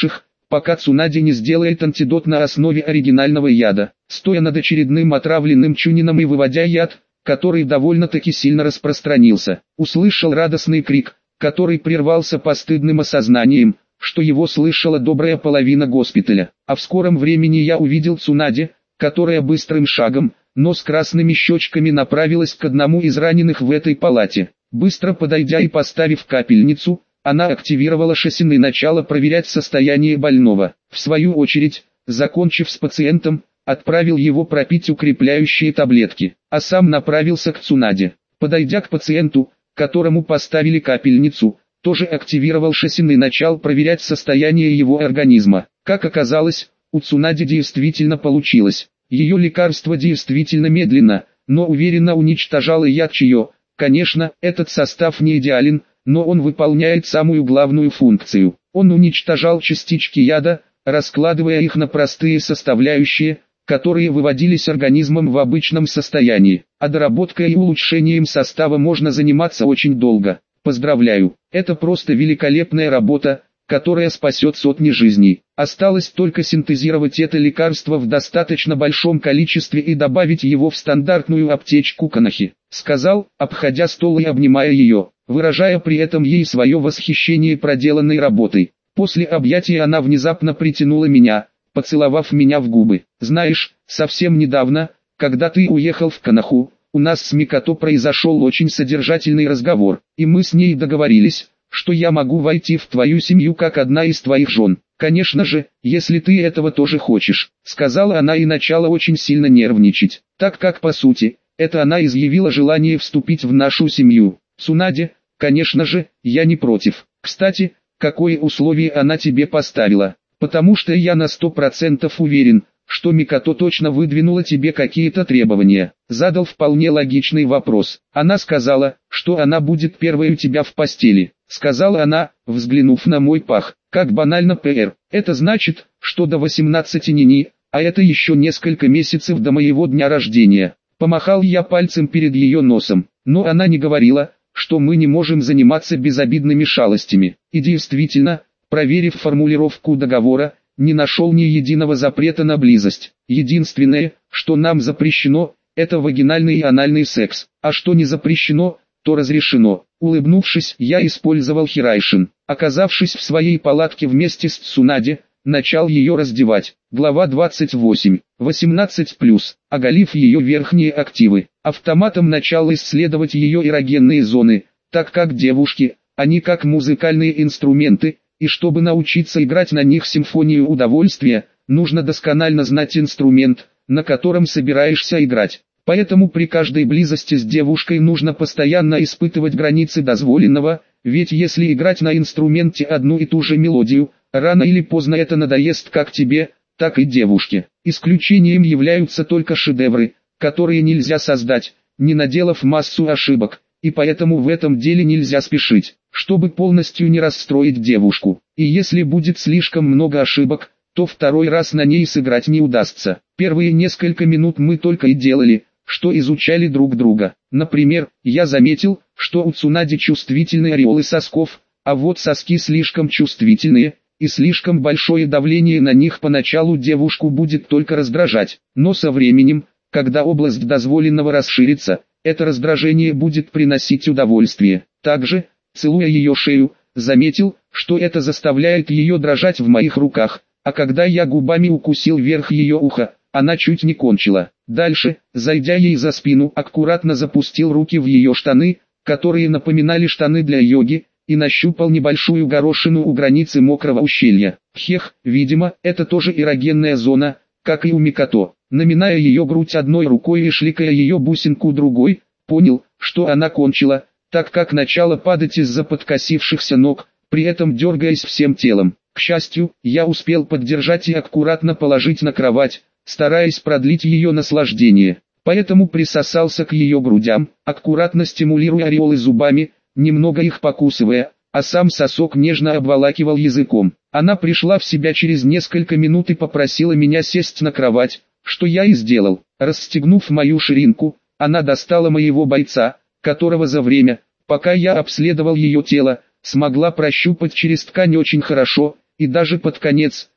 пока Цунаде не сделает антидот на основе оригинального яда. Стоя над очередным отравленным чунином и выводя яд, который довольно-таки сильно распространился, услышал радостный крик, который прервался постыдным осознанием, что его слышала добрая половина госпиталя. А в скором времени я увидел Цунаде, которая быстрым шагом, но с красными щечками направилась к одному из раненых в этой палате. Быстро подойдя и поставив капельницу, она активировала шасин и начала проверять состояние больного. В свою очередь, закончив с пациентом, отправил его пропить укрепляющие таблетки, а сам направился к Цунаде. Подойдя к пациенту, которому поставили капельницу, тоже активировал шасин и начал проверять состояние его организма. Как оказалось, у Цунаде действительно получилось. Ее лекарство действительно медленно, но уверенно уничтожало яд чио. Конечно, этот состав не идеален, но он выполняет самую главную функцию. Он уничтожал частички яда, раскладывая их на простые составляющие, которые выводились организмом в обычном состоянии. А доработкой и улучшением состава можно заниматься очень долго. Поздравляю, это просто великолепная работа, которая спасет сотни жизней. Осталось только синтезировать это лекарство в достаточно большом количестве и добавить его в стандартную аптечку Канахи, сказал, обходя стол и обнимая ее, выражая при этом ей свое восхищение проделанной работой. После объятия она внезапно притянула меня, поцеловав меня в губы. Знаешь, совсем недавно, когда ты уехал в Канаху, у нас с Микото произошел очень содержательный разговор, и мы с ней договорились, что я могу войти в твою семью как одна из твоих жен. Конечно же, если ты этого тоже хочешь, сказала она и начала очень сильно нервничать, так как по сути, это она изъявила желание вступить в нашу семью. Цунаде, конечно же, я не против. Кстати, какое условие она тебе поставила? Потому что я на сто процентов уверен, что Микото точно выдвинула тебе какие-то требования. Задал вполне логичный вопрос. Она сказала, что она будет первой у тебя в постели. Сказала она, взглянув на мой пах. Как банально ПР. Это значит, что до восемнадцати ни-ни, а это еще несколько месяцев до моего дня рождения. Помахал я пальцем перед ее носом. Но она не говорила, что мы не можем заниматься безобидными шалостями. И действительно, проверив формулировку договора, не нашел ни единого запрета на близость. Единственное, что нам запрещено, это вагинальный и анальный секс. А что не запрещено, то разрешено. Улыбнувшись, я использовал хирайшин. Оказавшись в своей палатке вместе с Цунаде, начал ее раздевать. Глава двадцать восемь. восемнадцать плюс. Оголив ее верхние активы, автоматом начал исследовать ее эрогенные зоны, так как девушки, они как музыкальные инструменты, и чтобы научиться играть на них симфонию удовольствия, нужно досконально знать инструмент, на котором собираешься играть. Поэтому при каждой близости с девушкой нужно постоянно испытывать границы дозволенного, ведь если играть на инструменте одну и ту же мелодию, рано или поздно это надоест как тебе, так и девушке. Исключением являются только шедевры, которые нельзя создать, не наделав массу ошибок, и поэтому в этом деле нельзя спешить, чтобы полностью не расстроить девушку. И если будет слишком много ошибок, то второй раз на ней сыграть не удастся. Первые несколько минут мы только и делали, что изучали друг друга. Например, я заметил, что у Цунаде чувствительные ореолы сосков, а вот соски слишком чувствительные, и слишком большое давление на них поначалу девушку будет только раздражать. Но со временем, когда область дозволенного расширится, это раздражение будет приносить удовольствие. Также, целуя ее шею, заметил, что это заставляет ее дрожать в моих руках, а когда я губами укусил верх ее уха, она чуть не кончила. Дальше, зайдя ей за спину, аккуратно запустил руки в ее штаны, которые напоминали штаны для йоги, и нащупал небольшую горошину у границы мокрого ущелья. Хех, видимо, это тоже эрогенная зона, как и у Микото. Наминая ее грудь одной рукой и шликая ее бусинку другой, понял, что она кончила, так как начала падать из-за подкосившихся ног, при этом дергаясь всем телом. К счастью, я успел поддержать и аккуратно положить на кровать, стараясь продлить ее наслаждение. Поэтому присосался к ее грудям, аккуратно стимулируя ореолы зубами, немного их покусывая, а сам сосок нежно обволакивал языком. Она пришла в себя через несколько минут и попросила меня сесть на кровать, что я и сделал. Расстегнув мою ширинку, она достала моего бойца, которого за время, пока я обследовал ее тело, смогла прощупать через ткань очень хорошо, и даже под конец,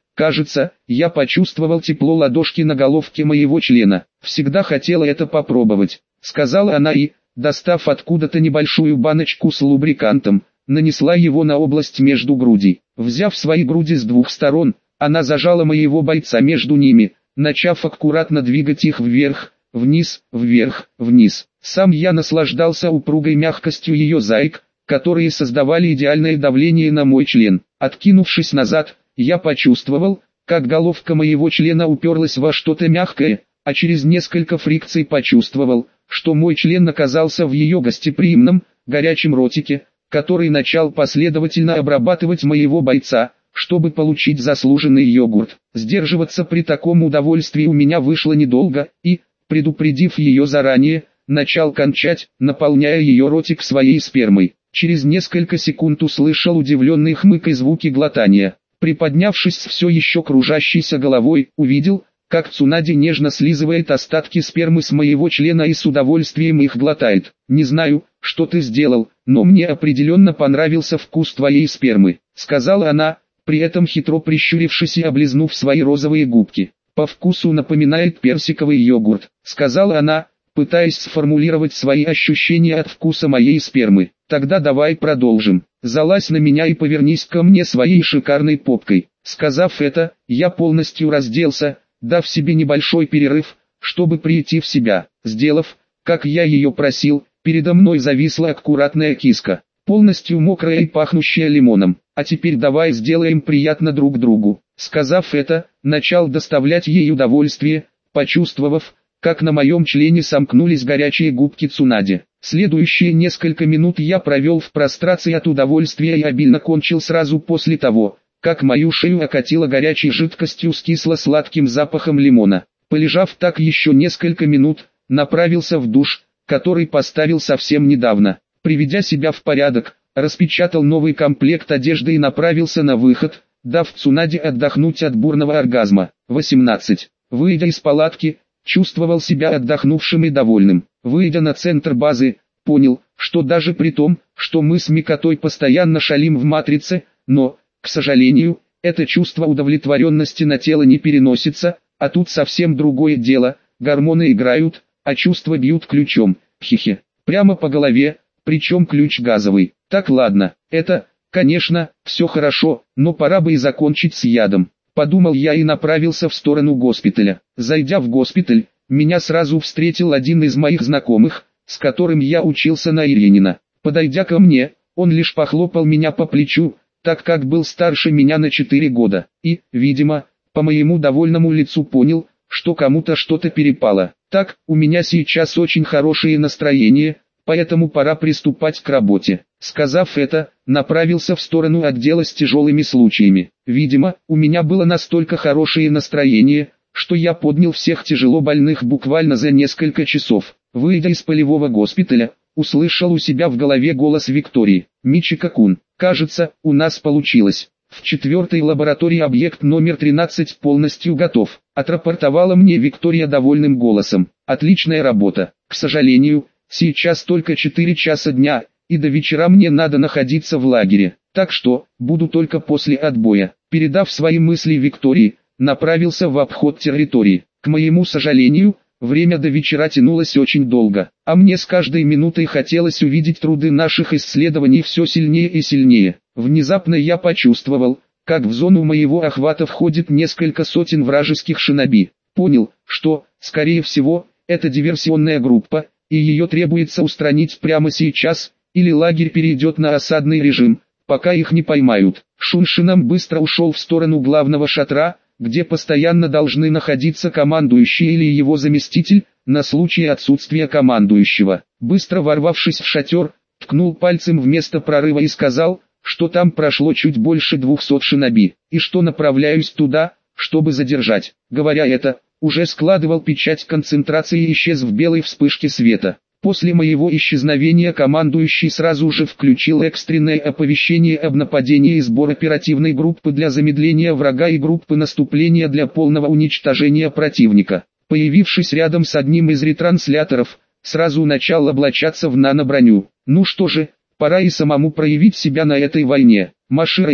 Кажется, я почувствовал тепло ладошки на головке моего члена. Всегда хотела это попробовать, сказала она и, достав откуда-то небольшую баночку с лубрикантом, нанесла его на область между грудей. Взяв свои груди с двух сторон, она зажала моего бойца между ними, начав аккуратно двигать их вверх, вниз, вверх, вниз. Сам я наслаждался упругой мягкостью ее заек, которые создавали идеальное давление на мой член. Откинувшись назад, я почувствовал, как головка моего члена уперлась во что-то мягкое, а через несколько фрикций почувствовал, что мой член оказался в ее гостеприимном, горячем ротике, который начал последовательно обрабатывать моего бойца, чтобы получить заслуженный йогурт. Сдерживаться при таком удовольствии у меня вышло недолго, и, предупредив ее заранее, начал кончать, наполняя ее ротик своей спермой. Через несколько секунд услышал удивленный хмык и звуки глотания. Приподнявшись с все еще кружащейся головой, увидел, как Цунади нежно слизывает остатки спермы с моего члена и с удовольствием их глотает. «Не знаю, что ты сделал, но мне определенно понравился вкус твоей спермы», сказала она, при этом хитро прищурившись и облизнув свои розовые губки. «По вкусу напоминает персиковый йогурт», сказала она, пытаясь сформулировать свои ощущения от вкуса моей спермы. «Тогда давай продолжим. Залазь на меня и повернись ко мне своей шикарной попкой». Сказав это, я полностью разделся, дав себе небольшой перерыв, чтобы прийти в себя. Сделав, как я ее просил, передо мной зависла аккуратная киска, полностью мокрая и пахнущая лимоном. «А теперь давай сделаем приятно друг другу». Сказав это, начал доставлять ей удовольствие, почувствовав, как на моем члене сомкнулись горячие губки Цунади. Следующие несколько минут я провел в прострации от удовольствия и обильно кончил сразу после того, как мою шею окатило горячей жидкостью с кисло-сладким запахом лимона. Полежав так еще несколько минут, направился в душ, который поставил совсем недавно. Приведя себя в порядок, распечатал новый комплект одежды и направился на выход, дав Цунади отдохнуть от бурного оргазма. восемнадцать. Выйдя из палатки, чувствовал себя отдохнувшим и довольным. Выйдя на центр базы, понял, что даже при том, что мы с Микотой постоянно шалим в матрице, но, к сожалению, это чувство удовлетворенности на тело не переносится, а тут совсем другое дело, гормоны играют, а чувства бьют ключом, хихи, прямо по голове, причем ключ газовый. Так ладно, это, конечно, все хорошо, но пора бы и закончить с ядом. Подумал я и направился в сторону госпиталя. Зайдя в госпиталь, меня сразу встретил один из моих знакомых, с которым я учился на Иринина. Подойдя ко мне, он лишь похлопал меня по плечу, так как был старше меня на четыре года, и, видимо, по моему довольному лицу понял, что кому-то что-то перепало. «Так, у меня сейчас очень хорошее настроение, поэтому пора приступать к работе». Сказав это, направился в сторону отдела с тяжелыми случаями. Видимо, у меня было настолько хорошее настроение, что я поднял всех тяжело больных буквально за несколько часов. Выйдя из полевого госпиталя, услышал у себя в голове голос Виктории. «Мичико-кун, кажется, у нас получилось. В четвертой лаборатории объект номер тринадцать полностью готов», отрапортовала мне Виктория довольным голосом. «Отличная работа. К сожалению, сейчас только четыре часа дня, и до вечера мне надо находиться в лагере, так что, буду только после отбоя». Передав свои мысли Виктории, направился в обход территории. К моему сожалению, время до вечера тянулось очень долго, а мне с каждой минутой хотелось увидеть труды наших исследований все сильнее и сильнее. Внезапно я почувствовал, как в зону моего охвата входит несколько сотен вражеских шиноби. Понял, что, скорее всего, это диверсионная группа, и ее требуется устранить прямо сейчас, или лагерь перейдет на осадный режим, пока их не поймают. Шуншинам быстро ушел в сторону главного шатра, где постоянно должны находиться командующий или его заместитель, на случай отсутствия командующего. Быстро ворвавшись в шатер, ткнул пальцем в место прорыва и сказал, что там прошло чуть больше двухсот шиноби, и что направляюсь туда, чтобы задержать. Говоря это, уже складывал печать концентрации и исчез в белой вспышке света. После моего исчезновения командующий сразу же включил экстренное оповещение об нападении и сбор оперативной группы для замедления врага и группы наступления для полного уничтожения противника. Появившись рядом с одним из ретрансляторов, сразу начал облачаться в наноброню. Ну что же, пора и самому проявить себя на этой войне. Маши Рейной,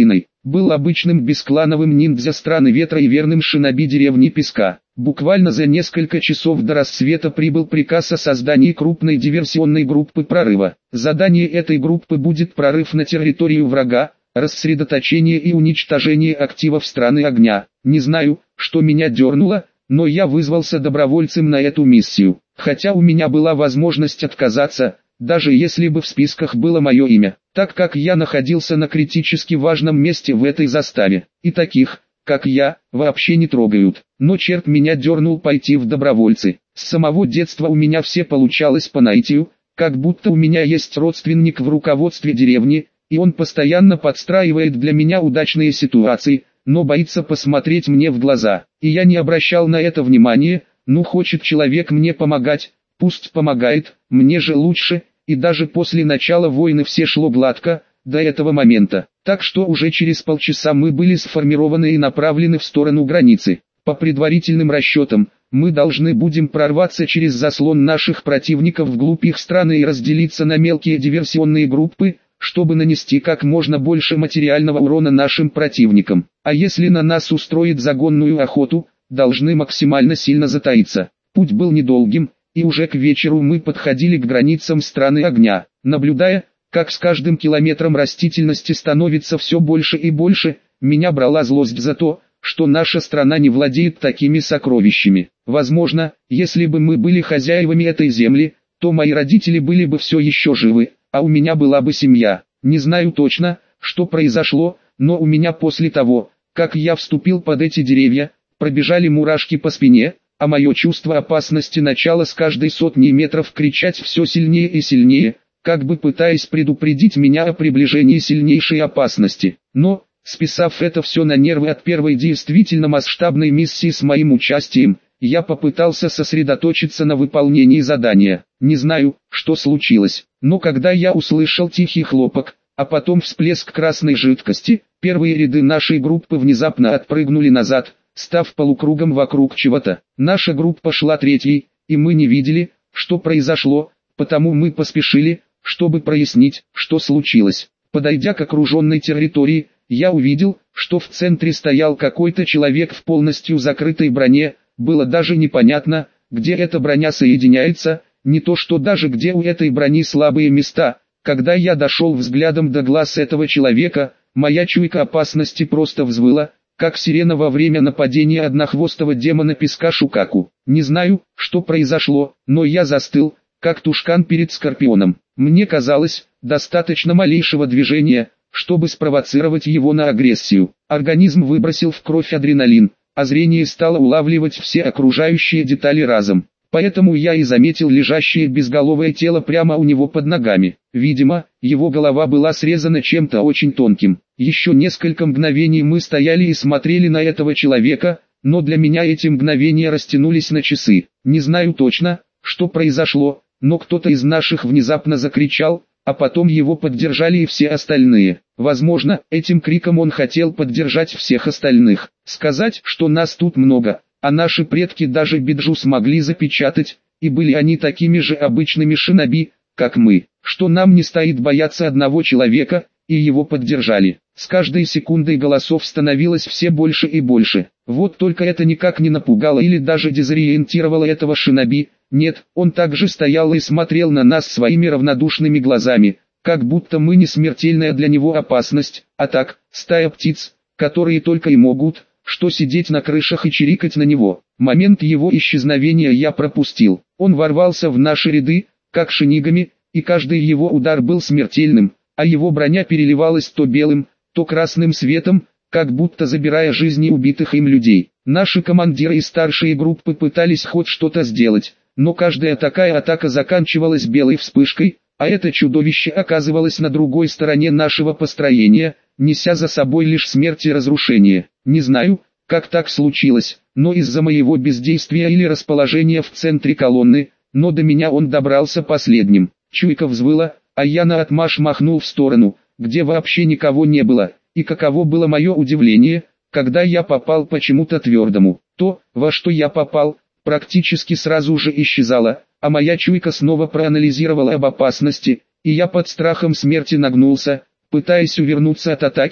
был обычным бесклановым ниндзя страны ветра и верным шиноби деревни Песка. Буквально за несколько часов до рассвета прибыл приказ о создании крупной диверсионной группы прорыва. Задание этой группы будет прорыв на территорию врага, рассредоточение и уничтожение активов страны огня. Не знаю, что меня дернуло, но я вызвался добровольцем на эту миссию. Хотя у меня была возможность отказаться, даже если бы в списках было мое имя, так как я находился на критически важном месте в этой заставе. И таких, как я, вообще не трогают. Но черт меня дернул пойти в добровольцы. С самого детства у меня все получалось по наитию, как будто у меня есть родственник в руководстве деревни, и он постоянно подстраивает для меня удачные ситуации, но боится посмотреть мне в глаза. И я не обращал на это внимания. Ну, хочет человек мне помогать, пусть помогает, мне же лучше, и даже после начала войны все шло гладко, до этого момента. Так что уже через полчаса мы были сформированы и направлены в сторону границы. По предварительным расчетам, мы должны будем прорваться через заслон наших противников вглубь их страны и разделиться на мелкие диверсионные группы, чтобы нанести как можно больше материального урона нашим противникам. А если на нас устроит загонную охоту, должны максимально сильно затаиться. Путь был недолгим, и уже к вечеру мы подходили к границам страны огня. Наблюдая, как с каждым километром растительности становится все больше и больше, меня брала злость за то, что наша страна не владеет такими сокровищами. Возможно, если бы мы были хозяевами этой земли, то мои родители были бы все еще живы, а у меня была бы семья. Не знаю точно, что произошло, но у меня после того, как я вступил под эти деревья, пробежали мурашки по спине, а мое чувство опасности начало с каждой сотни метров кричать все сильнее и сильнее, как бы пытаясь предупредить меня о приближении сильнейшей опасности. Но, списав это все на нервы от первой действительно масштабной миссии с моим участием, я попытался сосредоточиться на выполнении задания. Не знаю, что случилось, но когда я услышал тихий хлопок, а потом всплеск красной жидкости, первые ряды нашей группы внезапно отпрыгнули назад, став полукругом вокруг чего-то. Наша группа шла третьей, и мы не видели, что произошло, потому мы поспешили, чтобы прояснить, что случилось. Подойдя к окруженной территории, я увидел, что в центре стоял какой-то человек в полностью закрытой броне. Было даже непонятно, где эта броня соединяется, не то что даже где у этой брони слабые места. Когда я дошел взглядом до глаз этого человека, моя чуйка опасности просто взвыла, как сирена во время нападения однохвостого демона Песка Шукаку. Не знаю, что произошло, но я застыл, как тушкан перед скорпионом. Мне казалось, достаточно малейшего движения, чтобы спровоцировать его на агрессию. Организм выбросил в кровь адреналин, а зрение стало улавливать все окружающие детали разом. Поэтому я и заметил лежащее безголовое тело прямо у него под ногами. Видимо, его голова была срезана чем-то очень тонким. Еще несколько мгновений мы стояли и смотрели на этого человека, но для меня эти мгновения растянулись на часы. Не знаю точно, что произошло, но кто-то из наших внезапно закричал, а потом его поддержали и все остальные. Возможно, этим криком он хотел поддержать всех остальных. Сказать, что нас тут много, а наши предки даже биджу смогли запечатать, и были они такими же обычными шиноби, как мы, что нам не стоит бояться одного человека, и его поддержали. С каждой секундой голосов становилось все больше и больше. Вот только это никак не напугало или даже дезориентировало этого шиноби. Нет, он также стоял и смотрел на нас своими равнодушными глазами, как будто мы не смертельная для него опасность, а так, стая птиц, которые только и могут, что сидеть на крышах и чирикать на него. Момент его исчезновения я пропустил. Он ворвался в наши ряды, как шинигами, и каждый его удар был смертельным, а его броня переливалась то белым, то красным светом, как будто забирая жизни убитых им людей. Наши командиры и старшие группы пытались хоть что-то сделать, но каждая такая атака заканчивалась белой вспышкой, а это чудовище оказывалось на другой стороне нашего построения, неся за собой лишь смерть и разрушение. Не знаю, как так случилось, но из-за моего бездействия или расположения в центре колонны, но до меня он добрался последним. Чуйка взвыла, а я наотмашь махнул в сторону, где вообще никого не было, и каково было мое удивление, когда я попал почему-то твердому. То, во что я попал, практически сразу же исчезало, а моя чуйка снова проанализировала об опасности, и я под страхом смерти нагнулся, пытаясь увернуться от атаки,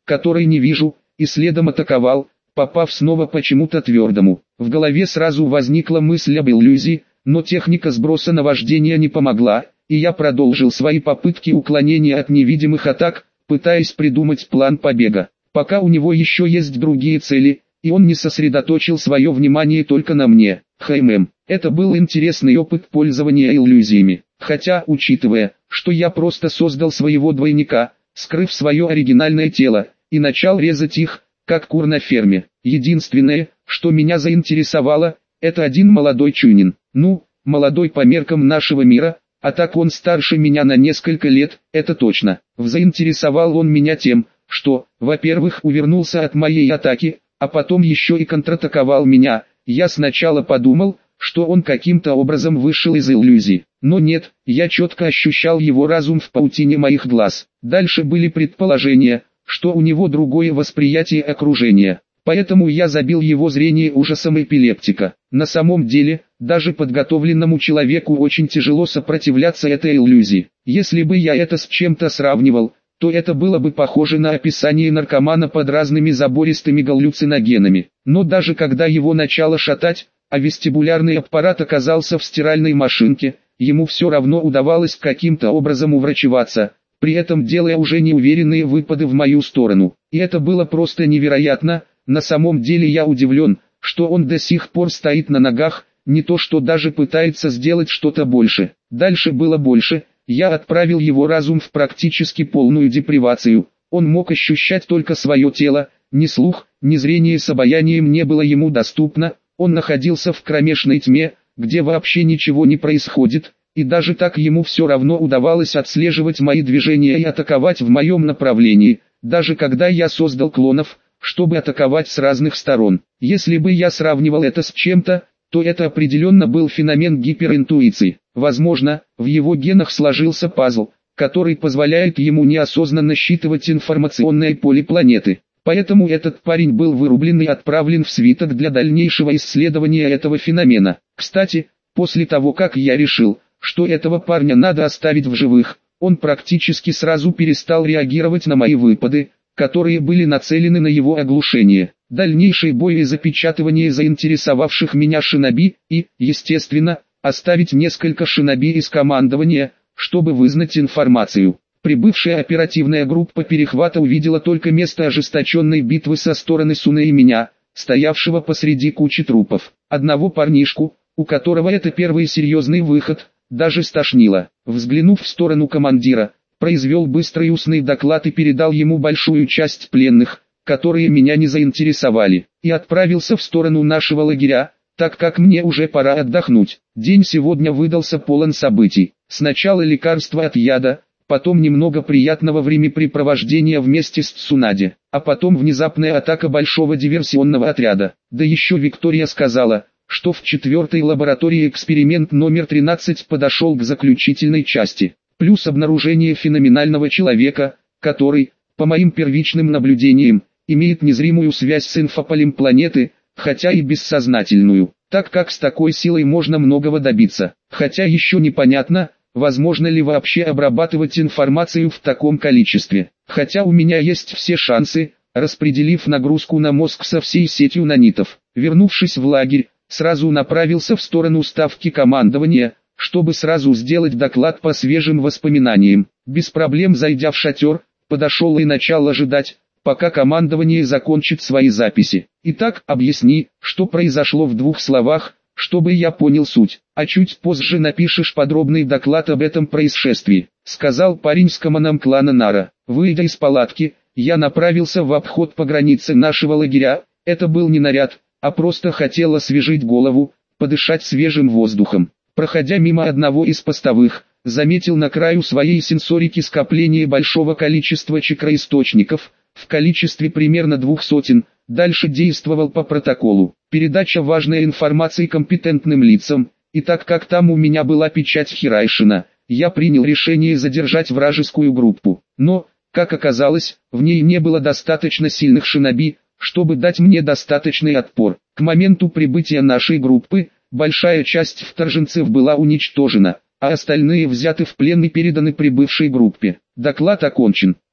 который не вижу, и следом атаковал, попав снова почему-то твердому. В голове сразу возникла мысль об иллюзии, но техника сброса наваждения не помогла, и я продолжил свои попытки уклонения от невидимых атак, пытаясь придумать план побега. Пока у него еще есть другие цели, и он не сосредоточил свое внимание только на мне. Хм, это был интересный опыт пользования иллюзиями. Хотя, учитывая, что я просто создал своего двойника, скрыв свое оригинальное тело, и начал резать их, как кур на ферме. Единственное, что меня заинтересовало, это один молодой чунин. Ну, молодой по меркам нашего мира, а так он старше меня на несколько лет, это точно. Заинтересовал он меня тем, что, во-первых, увернулся от моей атаки, а потом еще и контратаковал меня. Я сначала подумал, что он каким-то образом вышел из иллюзии. Но нет, я четко ощущал его разум в паутине моих глаз. Дальше были предположения, что у него другое восприятие окружения. Поэтому я забил его зрение ужасом эпилептика. На самом деле, даже подготовленному человеку очень тяжело сопротивляться этой иллюзии. Если бы я это с чем-то сравнивал, то это было бы похоже на описание наркомана под разными забористыми галлюциногенами. Но даже когда его начало шатать, а вестибулярный аппарат оказался в стиральной машинке, ему все равно удавалось каким-то образом уврачеваться, при этом делая уже неуверенные выпады в мою сторону. И это было просто невероятно. На самом деле я удивлен, что он до сих пор стоит на ногах, не то что даже пытается сделать что-то больше. Дальше было больше, я отправил его разум в практически полную депривацию. Он мог ощущать только свое тело, ни слух, ни зрение с обаянием не было ему доступно, он находился в кромешной тьме, где вообще ничего не происходит, и даже так ему все равно удавалось отслеживать мои движения и атаковать в моем направлении, даже когда я создал клонов, чтобы атаковать с разных сторон. Если бы я сравнивал это с чем-то, то это определенно был феномен гиперинтуиции. Возможно, в его генах сложился пазл, который позволяет ему неосознанно считывать информационное поле планеты. Поэтому этот парень был вырублен и отправлен в свиток для дальнейшего исследования этого феномена. Кстати, после того как я решил, что этого парня надо оставить в живых, он практически сразу перестал реагировать на мои выпады, которые были нацелены на его оглушение. Дальнейший бой и запечатывание заинтересовавших меня шиноби, и, естественно, оставить несколько шиноби из командования, чтобы вызнать информацию. Прибывшая оперативная группа перехвата увидела только место ожесточенной битвы со стороны Суне и меня, стоявшего посреди кучи трупов. Одного парнишку, у которого это первый серьезный выход, даже стошнило. Взглянув в сторону командира, произвел быстрый устный доклад и передал ему большую часть пленных, которые меня не заинтересовали, и отправился в сторону нашего лагеря, так как мне уже пора отдохнуть. День сегодня выдался полон событий. Сначала лекарство от яда, потом немного приятного времяпрепровождения вместе с Цунаде, а потом внезапная атака большого диверсионного отряда. Да еще Виктория сказала, что в четвертой лаборатории эксперимент номер тринадцать подошел к заключительной части. Плюс обнаружение феноменального человека, который, по моим первичным наблюдениям, имеет незримую связь с инфополем планеты, хотя и бессознательную, так как с такой силой можно многого добиться. Хотя еще непонятно, возможно ли вообще обрабатывать информацию в таком количестве. Хотя у меня есть все шансы, распределив нагрузку на мозг со всей сетью нанитов. Вернувшись в лагерь, сразу направился в сторону ставки командования, чтобы сразу сделать доклад по свежим воспоминаниям. Без проблем зайдя в шатер, подошел и начал ожидать, пока командование закончит свои записи. Итак, объясни, что произошло в двух словах, чтобы я понял суть, а чуть позже напишешь подробный доклад об этом происшествии, сказал парень с команом клана Нара. Выйдя из палатки, я направился в обход по границе нашего лагеря. Это был не наряд, а просто хотел освежить голову, подышать свежим воздухом. Проходя мимо одного из постовых, заметил на краю своей сенсорики скопление большого количества чакроисточников, в количестве примерно двух сотен. Дальше действовал по протоколу. Передача важной информации компетентным лицам, и так как там у меня была печать Хирайшина, я принял решение задержать вражескую группу. Но, как оказалось, в ней не было достаточно сильных шиноби, чтобы дать мне достаточный отпор. К моменту прибытия нашей группы, большая часть вторженцев была уничтожена, а остальные взяты в плен и переданы прибывшей группе. Доклад окончен.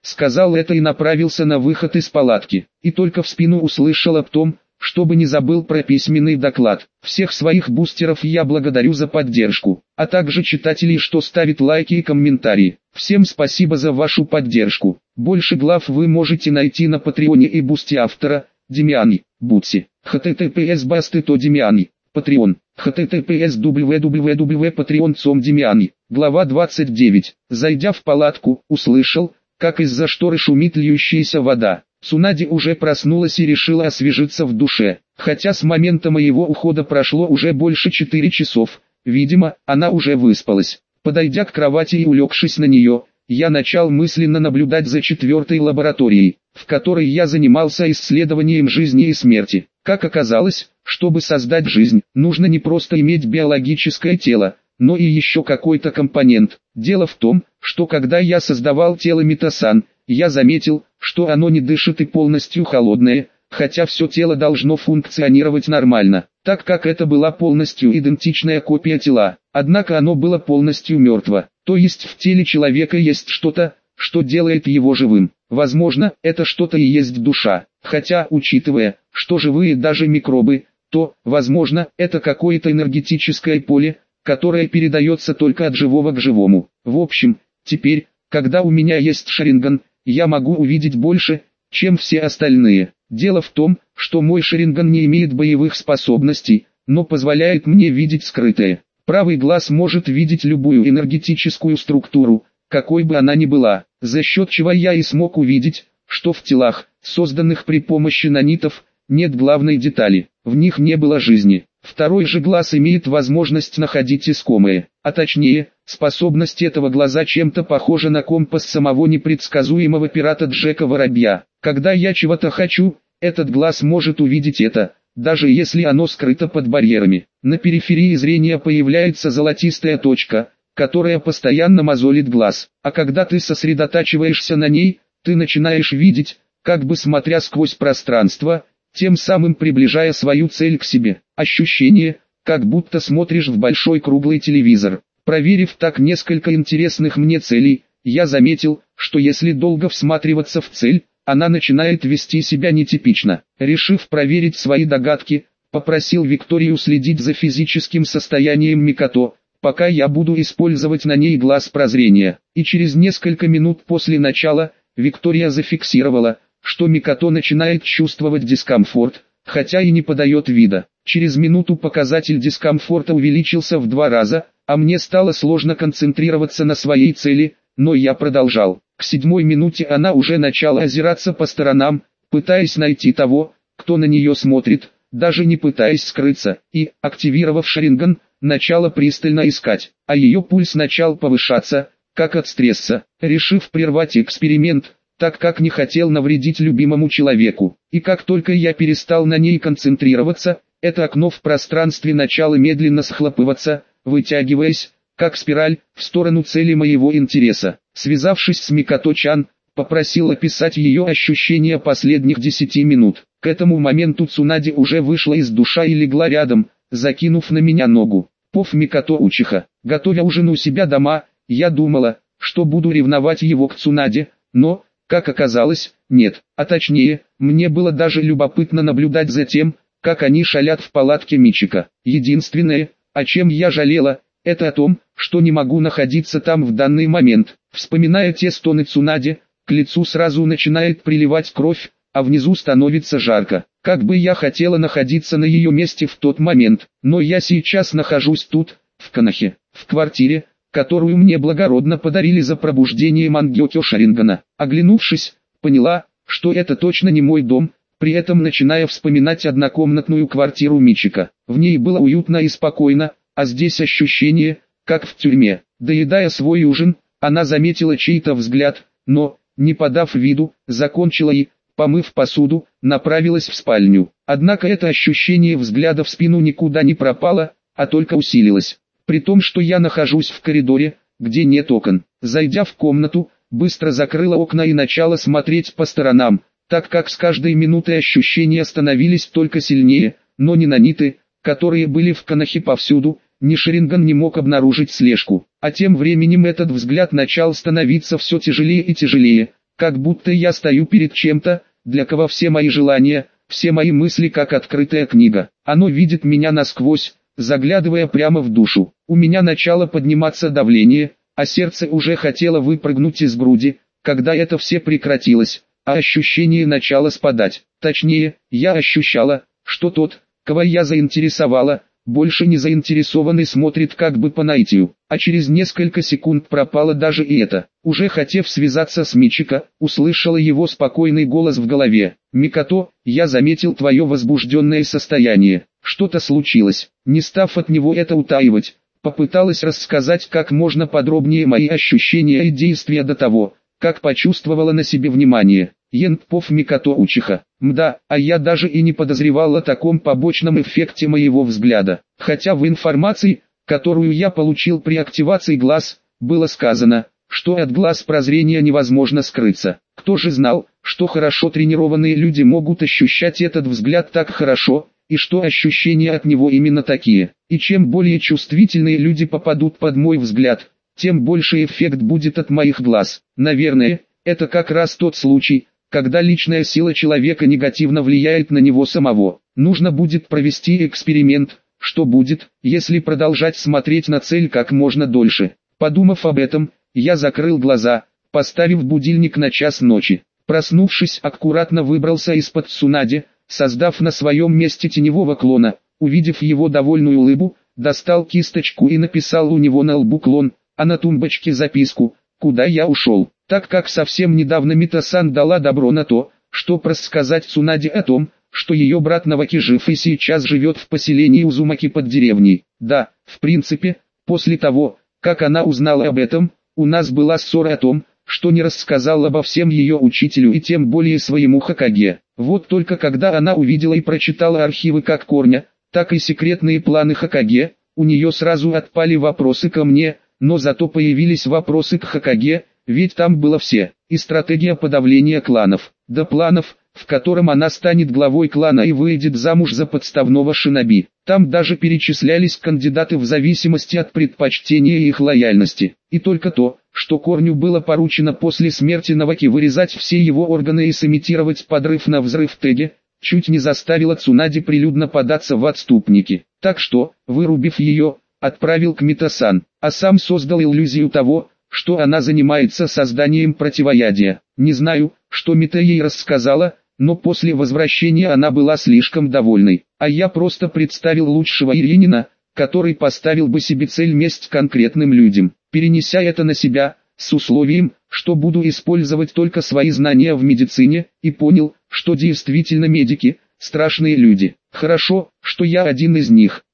сказал это и направился на выход из палатки. И только в спину услышал об том, чтобы не забыл про письменный доклад. Всех своих бустеров я благодарю за поддержку, а также читателей, что ставят лайки и комментарии. Всем спасибо за вашу поддержку. Больше глав вы можете найти на Патреоне и бусте автора, Демиани, Бутси, https басты то Демиани, Patreon, https www.patreon точка com Демиани. Глава двадцать девять. Зайдя в палатку, услышал, как из-за шторы шумит льющаяся вода. Цунади уже проснулась и решила освежиться в душе. Хотя с момента моего ухода прошло уже больше четыре часов, видимо, она уже выспалась. Подойдя к кровати и улегшись на нее, я начал мысленно наблюдать за четвертой лабораторией, в которой я занимался исследованием жизни и смерти. Как оказалось, чтобы создать жизнь, нужно не просто иметь биологическое тело, но и еще какой-то компонент. Дело в том, что когда я создавал тело Митасан, я заметил, что оно не дышит и полностью холодное, хотя все тело должно функционировать нормально, так как это была полностью идентичная копия тела. Однако оно было полностью мертво, то есть в теле человека есть что-то, что делает его живым. Возможно, это что-то и есть душа, хотя, учитывая, что живые даже микробы, то, возможно, это какое-то энергетическое поле, которое передается только от живого к живому. В общем, теперь, когда у меня есть Шаринган, я могу увидеть больше, чем все остальные. Дело в том, что мой Шаринган не имеет боевых способностей, но позволяет мне видеть скрытое. Правый глаз может видеть любую энергетическую структуру, какой бы она ни была, за счет чего я и смог увидеть, что в телах, созданных при помощи нанитов, нет главной детали, в них не было жизни. Второй же глаз имеет возможность находить искомое, а точнее, способность этого глаза чем-то похожа на компас самого непредсказуемого пирата Джека Воробья. Когда я чего-то хочу, этот глаз может увидеть это, даже если оно скрыто под барьерами. На периферии зрения появляется золотистая точка, которая постоянно мозолит глаз, а когда ты сосредотачиваешься на ней, ты начинаешь видеть, как бы смотря сквозь пространство, тем самым приближая свою цель к себе. Ощущение, как будто смотришь в большой круглый телевизор. Проверив так несколько интересных мне целей, я заметил, что если долго всматриваться в цель, она начинает вести себя нетипично. Решив проверить свои догадки, попросил Викторию следить за физическим состоянием Микото, пока я буду использовать на ней глаз прозрения. И через несколько минут после начала, Виктория зафиксировала, что Микото начинает чувствовать дискомфорт, хотя и не подает вида. Через минуту показатель дискомфорта увеличился в два раза, а мне стало сложно концентрироваться на своей цели, но я продолжал. К седьмой минуте она уже начала озираться по сторонам, пытаясь найти того, кто на нее смотрит, даже не пытаясь скрыться, и, активировав Шаринган, начала пристально искать, а ее пульс начал повышаться, как от стресса. Решив прервать эксперимент, так как не хотел навредить любимому человеку, и как только я перестал на ней концентрироваться, это окно в пространстве начало медленно схлопываться, вытягиваясь, как спираль, в сторону цели моего интереса. Связавшись с Микото-чан, попросил описать ее ощущения последних десяти минут. К этому моменту Цунади уже вышла из душа и легла рядом, закинув на меня ногу. Пов Микото-учиха. Готовя ужин у себя дома, я думала, что буду ревновать его к Цунаде, но, как оказалось, нет. А точнее, мне было даже любопытно наблюдать за тем, как они шалят в палатке Мичика. Единственное, о чем я жалела, это о том, что не могу находиться там в данный момент. Вспоминая те стоны Цунади, к лицу сразу начинает приливать кровь, а внизу становится жарко. Как бы я хотела находиться на ее месте в тот момент, но я сейчас нахожусь тут, в Канахе, в квартире, которую мне благородно подарили за пробуждение Мангёкё Шарингана. Оглянувшись, поняла, что это точно не мой дом, при этом начиная вспоминать однокомнатную квартиру Мичика. В ней было уютно и спокойно, а здесь ощущение, как в тюрьме. Доедая свой ужин, она заметила чей-то взгляд, но, не подав виду, закончила и, помыв посуду, направилась в спальню. Однако это ощущение взгляда в спину никуда не пропало, а только усилилось. При том, что я нахожусь в коридоре, где нет окон. Зайдя в комнату, быстро закрыла окна и начала смотреть по сторонам, так как с каждой минутой ощущения становились только сильнее, но ни наниты, которые были в Канахе повсюду, ни Шаринган не мог обнаружить слежку. А тем временем этот взгляд начал становиться все тяжелее и тяжелее, как будто я стою перед чем-то, для кого все мои желания, все мои мысли как открытая книга. Оно видит меня насквозь, заглядывая прямо в душу. У меня начало подниматься давление, а сердце уже хотело выпрыгнуть из груди, когда это все прекратилось, а ощущение начало спадать. Точнее, я ощущала, что тот, кого я заинтересовала, больше не заинтересованный смотрит как бы по наитию, а через несколько секунд пропало даже и это. Уже хотев связаться с Мичико, услышала его спокойный голос в голове. «Микото, я заметил твое возбужденное состояние. Что-то случилось». Не став от него это утаивать, попыталась рассказать как можно подробнее мои ощущения и действия до того, как почувствовала на себе внимание. Янпов Микото Учиха. Мда, а я даже и не подозревала о таком побочном эффекте моего взгляда. Хотя в информации, которую я получил при активации глаз, было сказано, что от глаз прозрения невозможно скрыться. Кто же знал, что хорошо тренированные люди могут ощущать этот взгляд так хорошо, и что ощущения от него именно такие. И чем более чувствительные люди попадут под мой взгляд, тем больше эффект будет от моих глаз. Наверное, это как раз тот случай, когда личная сила человека негативно влияет на него самого. Нужно будет провести эксперимент, что будет, если продолжать смотреть на цель как можно дольше. Подумав об этом, я закрыл глаза, поставив будильник на час ночи. Проснувшись, аккуратно выбрался из-под Цунади, создав на своем месте теневого клона. Увидев его довольную улыбку, достал кисточку и написал у него на лбу клон, а на тумбочке записку, куда я ушел. Так как совсем недавно Мито-сан дала добро на то, чтобы рассказать Цунаде о том, что ее брат Наваки жив и сейчас живет в поселении Узумаки под деревней. Да, в принципе, после того, как она узнала об этом, у нас была ссора о том, что не рассказал обо всем ее учителю и тем более своему Хокаге. Вот только когда она увидела и прочитала архивы как Корня, так и секретные планы Хокаге, у нее сразу отпали вопросы ко мне, но зато появились вопросы к Хокаге, ведь там было все, и стратегия подавления кланов, до планов, в котором она станет главой клана и выйдет замуж за подставного шиноби. Там даже перечислялись кандидаты в зависимости от предпочтения и их лояльности. И только то, что Корню было поручено после смерти Наваки вырезать все его органы и сымитировать подрыв на взрыв Теги, чуть не заставило Цунади прилюдно податься в отступники. Так что, вырубив ее, отправил к Мито-сан, а сам создал иллюзию того, что она занимается созданием противоядия. Не знаю, что Мито ей рассказала, но после возвращения она была слишком довольной. А я просто представил лучшего Иринина, который поставил бы себе цель месть конкретным людям, перенеся это на себя, с условием, что буду использовать только свои знания в медицине, и понял, что действительно медики – страшные люди. Хорошо, что я один из них.